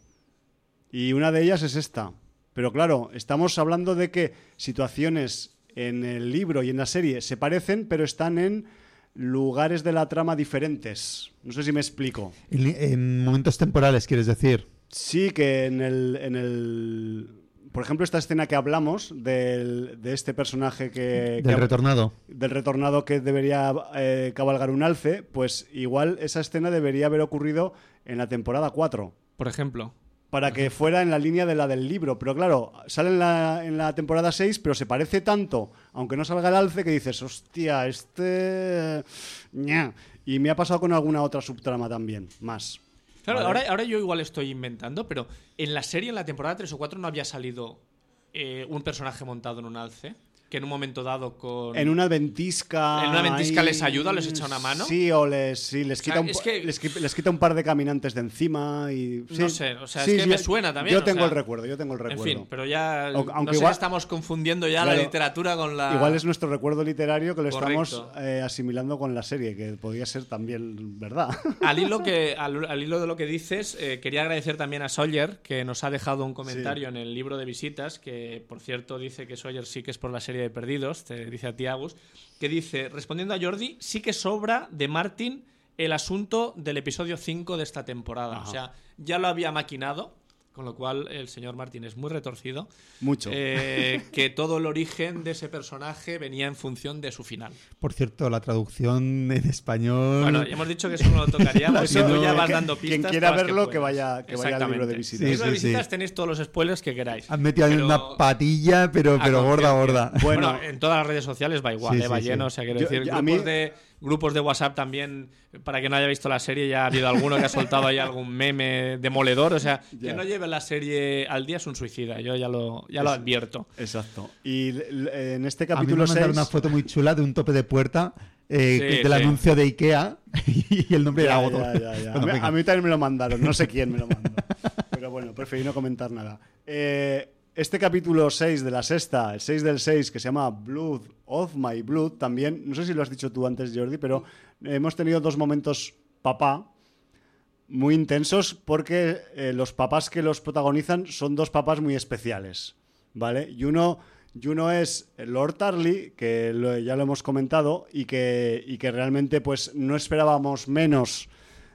Y una de ellas es esta. Pero claro, estamos hablando de que situaciones en el libro y en la serie se parecen, pero están en lugares de la trama diferentes. No sé si me explico. En, en momentos temporales, ¿quieres decir? Sí, que en el... En el por ejemplo, esta escena que hablamos del, de este personaje que... Del que, retornado. Del retornado que debería eh, cabalgar un alce, pues igual esa escena debería haber ocurrido en la temporada cuatro. Por ejemplo. Para Por que ejemplo. fuera en la línea de la del libro. Pero claro, sale en la, en la temporada seis, pero se parece tanto, aunque no salga el alce, que dices, hostia, este... Ña. Y me ha pasado con alguna otra subtrama también, más. Claro, ¿vale? ahora, ahora yo igual estoy inventando, pero en la serie, en la temporada tres o cuatro, no había salido eh, un personaje montado en un alce, que en un momento dado con... En una ventisca... ¿En una ventisca ahí... les ayuda, les echa una mano? Sí, o les, sí, les, O quita sea, un, es que- les, les quita un par de caminantes de encima y... sí. No sé, o sea, Sí, es que sí, me suena también. Yo o tengo sea, el recuerdo, yo tengo el recuerdo. En fin, pero ya Aunque- no aunque sé igual- si estamos confundiendo ya Claro, la literatura con la... Igual es nuestro recuerdo literario que lo Correcto. estamos eh, asimilando con la serie, que podría ser también verdad. Al hilo, que, al, al hilo de lo que dices, eh, quería agradecer también a Sawyer, que nos ha dejado un comentario Sí. en el libro de visitas, que por cierto dice que Sawyer sí que es por la serie de Perdidos, te dice a ti, Agus, que dice, respondiendo a Jordi, sí que sobra de Martin el asunto del episodio cinco de esta temporada. Ajá. O sea, ya lo había maquinado, con lo cual el señor Martin es muy retorcido. Mucho. Eh, que todo el origen de ese personaje venía en función de su final. Por cierto, la traducción en español... Bueno, ya hemos dicho que eso no lo tocaríamos, Eso, que tú ya vas que- dando pistas. quien quiera todas las verlo, que puedas. vaya- que vaya al libro de Exactamente. visitas. En el libro de Sí, sí, visitas sí. tenéis todos los spoilers que queráis. Han metido ahí Pero- una patilla, pero, a pero gorda, conciencia. gorda. Bueno, Bueno, en todas las redes sociales va igual, Sí, eh, va sí, lleno. sí. O sea, quiero Yo- decir, yo- a grupos, mí- de, grupos de WhatsApp también, para quien no haya visto la serie, ya ha habido alguno que ha soltado ahí algún meme demoledor. O sea, Ya. que no lleve la serie al día es un suicida. Yo ya lo, ya lo Es- advierto. Exacto. Y l- l- en este A mí me capítulo mandaron seis... una foto muy chula de un tope de puerta eh, Sí, que- del sí. anuncio de Ikea y el nombre Ya, era Odo. ya, ya, ya. A, Bueno, mí, venga. a mí también me lo mandaron, no sé quién me lo mandó. Pero bueno, preferí no comentar nada. Eh, este capítulo seis de la sexta, el seis del seis, que se llama Blood of My Blood, también, no sé si lo has dicho tú antes, Jordi, pero hemos tenido dos momentos papá muy intensos porque eh, los papás que los protagonizan son dos papás muy especiales, ¿vale? Y uno, y uno es Lord Tarly, que lo- ya lo hemos comentado, y que, y que realmente pues no esperábamos menos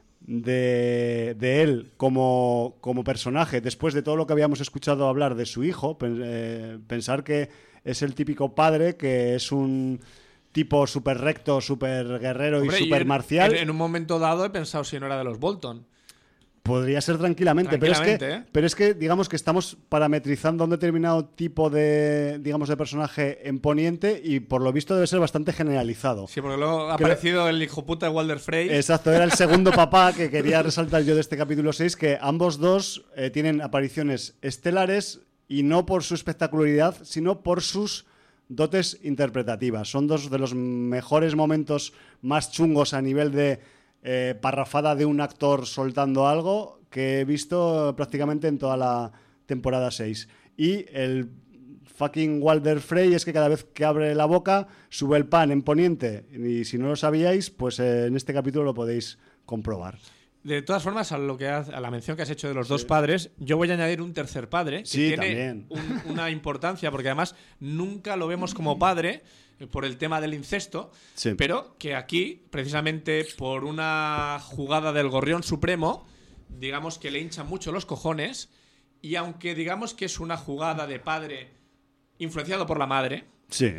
de, de él como, como personaje después de todo lo que habíamos escuchado hablar de su hijo. Pen- eh, pensar que es el típico padre, que es un tipo súper recto, súper guerrero Hombre, y y súper en- marcial. En, en un momento dado he pensado si no era de los Bolton. Podría ser tranquilamente, pero, es que, Tranquilamente, ¿eh? pero es que digamos que estamos parametrizando un determinado tipo de, digamos, de personaje en Poniente y por lo visto debe ser bastante generalizado. Sí, porque luego ha Creo- aparecido el hijo puta de Walder Frey. Exacto, era el segundo papá que quería resaltar yo de este capítulo seis, que ambos dos eh, tienen apariciones estelares y no por su espectacularidad, sino por sus dotes interpretativas. Son dos de los mejores momentos más chungos a nivel de eh, parrafada de un actor soltando algo que he visto prácticamente en toda la temporada seis. Y el fucking Walder Frey es que cada vez que abre la boca sube el pan en Poniente. Y si no lo sabíais, pues eh, en este capítulo lo podéis comprobar. De todas formas, a, lo que has- a la mención que has hecho de los dos padres, yo voy a añadir un tercer padre que Sí, tiene también. un- una importancia, porque además nunca lo vemos como padre eh, por el tema del incesto, Sí. pero que aquí, precisamente por una jugada del Gorrión Supremo, digamos que le hinchan mucho los cojones, y aunque digamos que es una jugada de padre influenciado por la madre, Sí.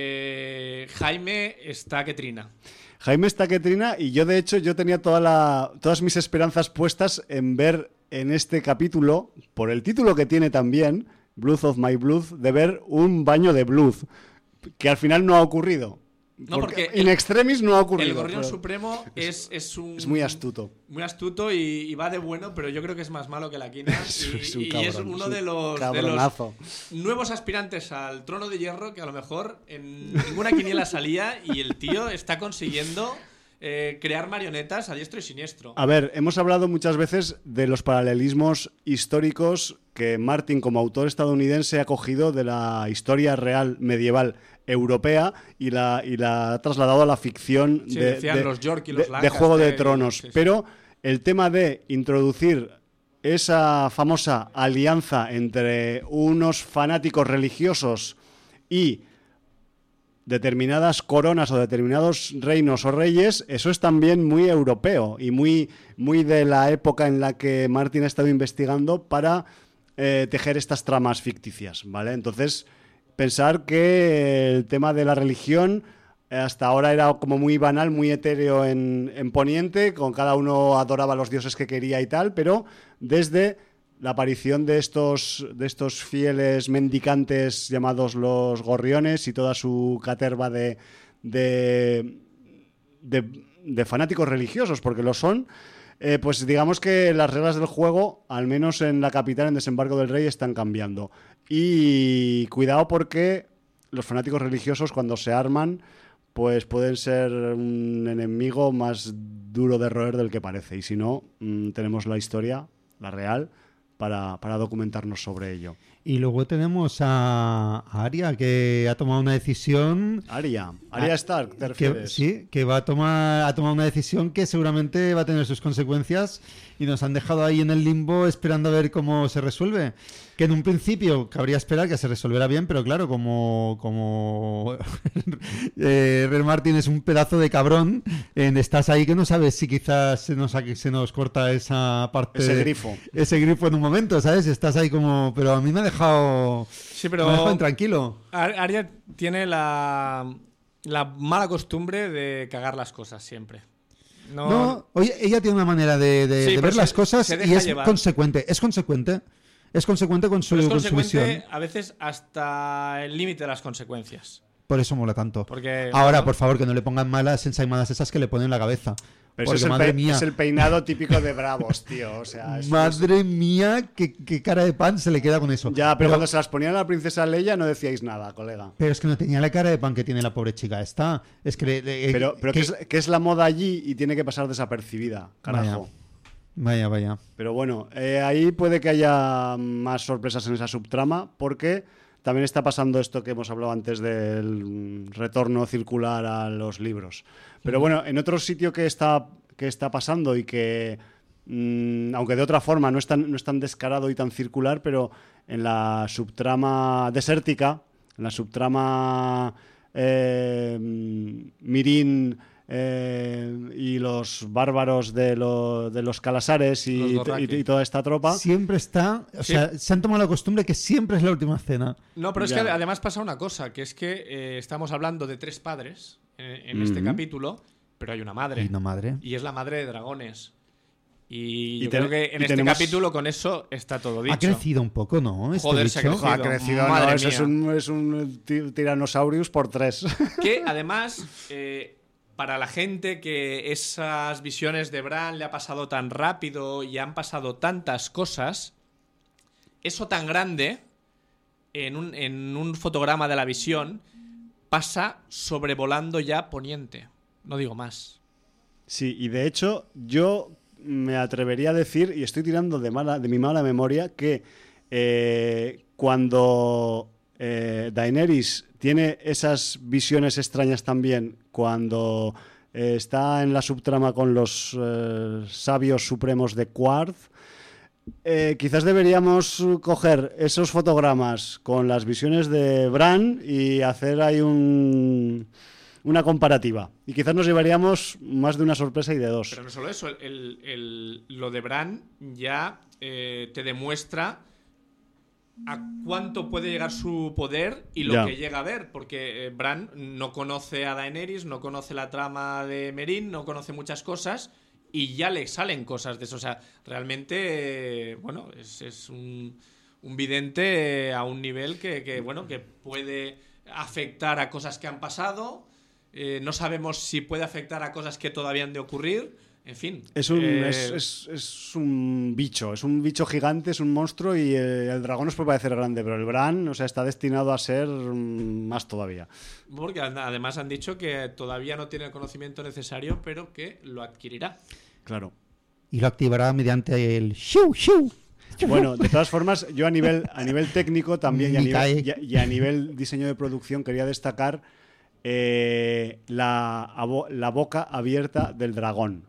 eh, Jaime está que trina. Jaime está que trina y yo de hecho yo tenía toda la, todas mis esperanzas puestas en ver en este capítulo, por el título que tiene también, Blood of My Blood, de ver un baño de blood, que al final no ha ocurrido. No, porque in el- extremis no ha ocurrido. El Gorrión pero Supremo es, es un... es muy astuto. Muy astuto y, y va de bueno, pero yo creo que es más malo que la quina. Es- Y, es un y cabrón, es uno es un de los, de los cabronazo. nuevos aspirantes al trono de hierro que a lo mejor en ninguna quiniela salía y el tío está consiguiendo eh, crear marionetas a diestro y siniestro. A ver, hemos hablado muchas veces de los paralelismos históricos que Martin, como autor estadounidense, ha cogido de la historia real medieval europea y la, y la ha trasladado a la ficción Sí, de, decían de- los York y de- los de Lancaster Juego de y- Tronos. sí, sí. Pero el tema de introducir esa famosa alianza entre unos fanáticos religiosos y determinadas coronas o determinados reinos o reyes, eso es también muy europeo y muy, muy de la época en la que Martin ha estado investigando para eh, tejer estas tramas ficticias, ¿vale? Entonces, pensar que el tema de la religión eh, hasta ahora era como muy banal, muy etéreo en, en Poniente, con cada uno adoraba a los dioses que quería y tal, pero desde la aparición de estos, de estos fieles mendicantes llamados los gorriones y toda su caterva de, de, de, de fanáticos religiosos, porque lo son, eh, pues digamos que las reglas del juego, al menos en la capital, en Desembarco del Rey, están cambiando. Y cuidado porque los fanáticos religiosos, cuando se arman, pues pueden ser un enemigo más duro de roer del que parece. Y si no, mmm, tenemos la historia, la real, para, para documentarnos sobre ello. Y luego tenemos a, a Arya, que ha tomado una decisión... Arya, Arya Stark, ¿te que, refieres? sí, que va a tomar, ha tomado una decisión que seguramente va a tener sus consecuencias y nos han dejado ahí en el limbo esperando a ver cómo se resuelve. Que en un principio cabría esperar que se resolviera bien, pero claro, como, como eh, R. Martin es un pedazo de cabrón, eh, estás ahí que no sabes si quizás se nos, se nos corta esa parte... Ese grifo. Ese grifo en un momento, ¿sabes? Estás ahí como... Pero a mí me ha dejado... Sí, pero Me ha dejado intranquilo. Ar- Arya tiene la, la mala costumbre de cagar las cosas siempre. No, No, oye, ella tiene una manera de, de- Sí, de pero ver se- las cosas se y deja es llevar. consecuente. Es consecuente. Es consecuente con su, pero es con su visión. consecuente a veces hasta el límite de las consecuencias. Por eso mola tanto. Porque Ahora, bueno, por favor, que no le pongan malas ensaimadas esas que le ponen en la cabeza. Pero Porque, eso es el, madre pe- mía. es el peinado típico de bravos, tío. O sea, es- Madre mía, qué, qué cara de pan se le queda con eso. Ya, pero, cuando se las ponían a la princesa Leia no decíais nada, colega. Pero es que no tenía la cara de pan que tiene la pobre chica esta. Es que... le- le- Pero, pero que- que, es, que es la moda allí y tiene que pasar desapercibida, carajo. Vaya, vaya. Pero bueno, eh, ahí puede que haya más sorpresas en esa subtrama, porque también está pasando esto que hemos hablado antes del retorno circular a los libros. Pero bueno, en otro sitio que está, que está pasando y que, mmm, aunque de otra forma no es, tan, no es tan descarado y tan circular, pero en la subtrama desértica, en la subtrama eh, Mirin... Eh, y los bárbaros de, lo- de los Calasares y, Los Dothraki. y- y toda esta tropa. Siempre está... O Sí. sea, se han tomado la costumbre que siempre es la última cena. No, pero es Ya. que además pasa una cosa, que es que eh, estamos hablando de tres padres eh, en este Ujú. capítulo, pero hay una madre. Y no madre. Y es la madre de dragones. Y, Y yo te- creo que en y este tenemos- capítulo con eso está todo dicho. Ha crecido un poco, ¿no? Este Joder, se ha bicho. crecido. Ha crecido, Madre no, eso mía. es un, es un ti- Tyrannosaurus por tres. Que además, eh, para la gente que esas visiones de Bran le ha pasado tan rápido y han pasado tantas cosas, eso tan grande en un, en un fotograma de la visión pasa sobrevolando ya Poniente. No digo más. Sí, y de hecho yo me atrevería a decir, y estoy tirando de, mala, de mi mala memoria, que eh, cuando eh, Daenerys tiene esas visiones extrañas también, cuando eh, está en la subtrama con los eh, sabios supremos de Quarth, eh, quizás deberíamos coger esos fotogramas con las visiones de Bran y hacer ahí un... una comparativa. Y quizás nos llevaríamos más de una sorpresa y de dos. Pero no solo eso, el, el- lo de Bran ya eh, te demuestra a cuánto puede llegar su poder y lo Ya. que llega a ver, porque eh, Bran no conoce a Daenerys, no conoce la trama de Meereen, no conoce muchas cosas y ya le salen cosas de eso. O sea, realmente, eh, bueno, es, es un, un vidente eh, a un nivel que, que, bueno, que puede afectar a cosas que han pasado. Eh, no sabemos si puede afectar a cosas que todavía han de ocurrir. En fin. Es un, eh, es, es- es un bicho, es un bicho gigante, es un monstruo y eh, el dragón nos puede parecer grande, pero el Bran, o sea, está destinado a ser mm, más todavía. Porque ad- además han dicho que todavía no tiene el conocimiento necesario, pero que lo adquirirá. Claro. Y lo activará mediante el shiu, shiu. Bueno, de todas formas, yo a nivel, a nivel técnico también y a Mitae. nivel, y a- y a nivel diseño de producción quería destacar eh, la, abo- la boca abierta del dragón.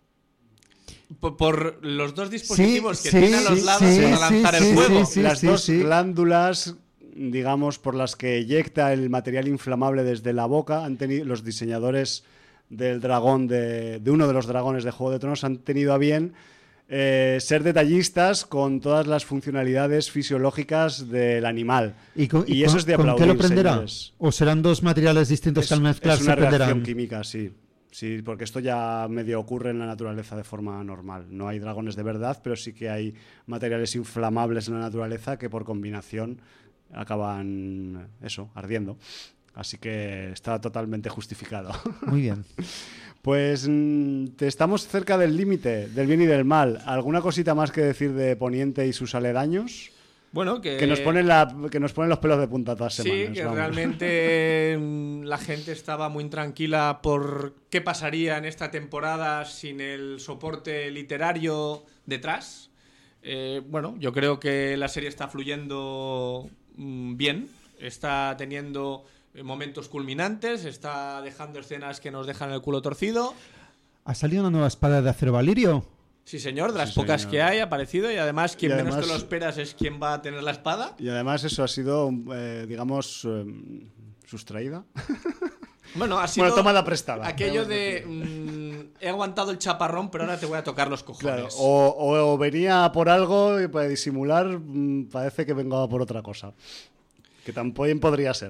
Por, por los dos dispositivos que sí, tiene a los sí, lados sí, para lanzar sí, el sí, fuego. sí, Las dos sí. glándulas, digamos, por las que eyecta el material inflamable desde la boca, han tenido los diseñadores del dragón, de, de uno de los dragones de Juego de Tronos, han tenido a bien eh, ser detallistas con todas las funcionalidades fisiológicas del animal. ¿Y, con, Y y eso con- es de con qué aplaudir, lo prenderá? señores. ¿O serán dos materiales distintos Es, que al mezclar es se una reacción prenderán? química, sí. Sí, porque esto ya medio ocurre en la naturaleza de forma normal. No hay dragones de verdad, pero sí que hay materiales inflamables en la naturaleza que por combinación acaban, eso, ardiendo. Así que está totalmente justificado. Muy bien. Pues mm, te estamos cerca del límite, del bien y del mal. ¿Alguna cosita más que decir de Poniente y sus aledaños? Bueno, que, Que nos ponen la, que nos ponen los pelos de punta todas sí, semanas. que vamos. realmente mm, la gente estaba muy tranquila por qué pasaría en esta temporada sin el soporte literario detrás. Eh, bueno, yo creo que la serie está fluyendo mm, bien, está teniendo eh, momentos culminantes, está dejando escenas que nos dejan el culo torcido. ¿Ha salido una nueva espada de acero valirio? Sí, señor, de las Sí, pocas señor. que hay ha aparecido y además quien Y menos además- te lo esperas es quien va a tener la espada. Y además eso ha sido, eh, digamos, eh, sustraída. Bueno, ha sido Bueno, tomada prestada. aquello podemos de decir. mm, he aguantado el chaparrón, pero ahora te voy a tocar los cojones. Claro, o, o- o venía por algo y para disimular mm, parece que venga por otra cosa. Que también podría ser.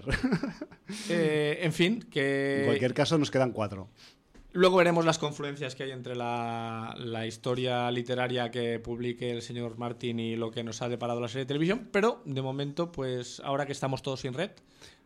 Eh, en fin, que En cualquier caso nos quedan cuatro. luego veremos las confluencias que hay entre la, la historia literaria que publique el señor Martin y lo que nos ha deparado la serie de televisión, pero de momento, pues ahora que estamos todos sin red,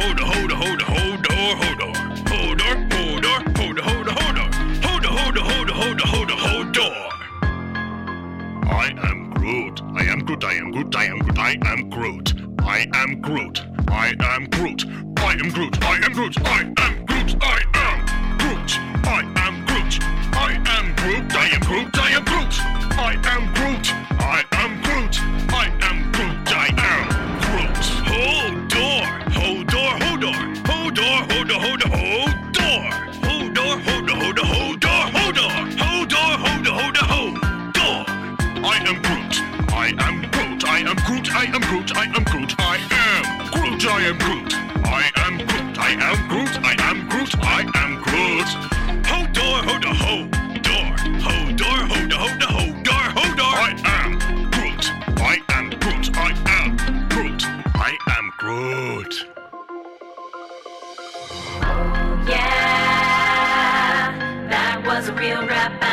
hold on, hold on, hold on, hold on, hold on. Hold on, hold on, hold on, hold on, hold on. Hold on, hold on, hold on, hold on, hold on, hold on. I am Groot. I am Groot. I am Groot. I am Groot. I am Groot. I am Groot. I am Groot. I am Groot. I am Groot. I am Groot. I am Groot. I am Groot. I am Groot. I am Groot. I am Groot. I am Groot. I am Groot. I am Groot. I am Groot. Hold on. Hold on. Hold on. Hold on. Hold on. Hold on. Hold on. Hold on. Hold on. Hold on. Hold on. Hold on. Hold on. Hold on. Hold on. Hold on. I am Groot. I am Groot. I am Groot. I am Groot. I am Groot. I am Groot. I am Groot. I am Groot. I am Groot. I am Groot. I am Groot. Hold on. Hold on. Hold on. Hold on. Hold on. Hold on. Hold on. Hold on. I am Groot. I am Groot. I am Groot. I am Groot. Yeah, that was a real rap battle.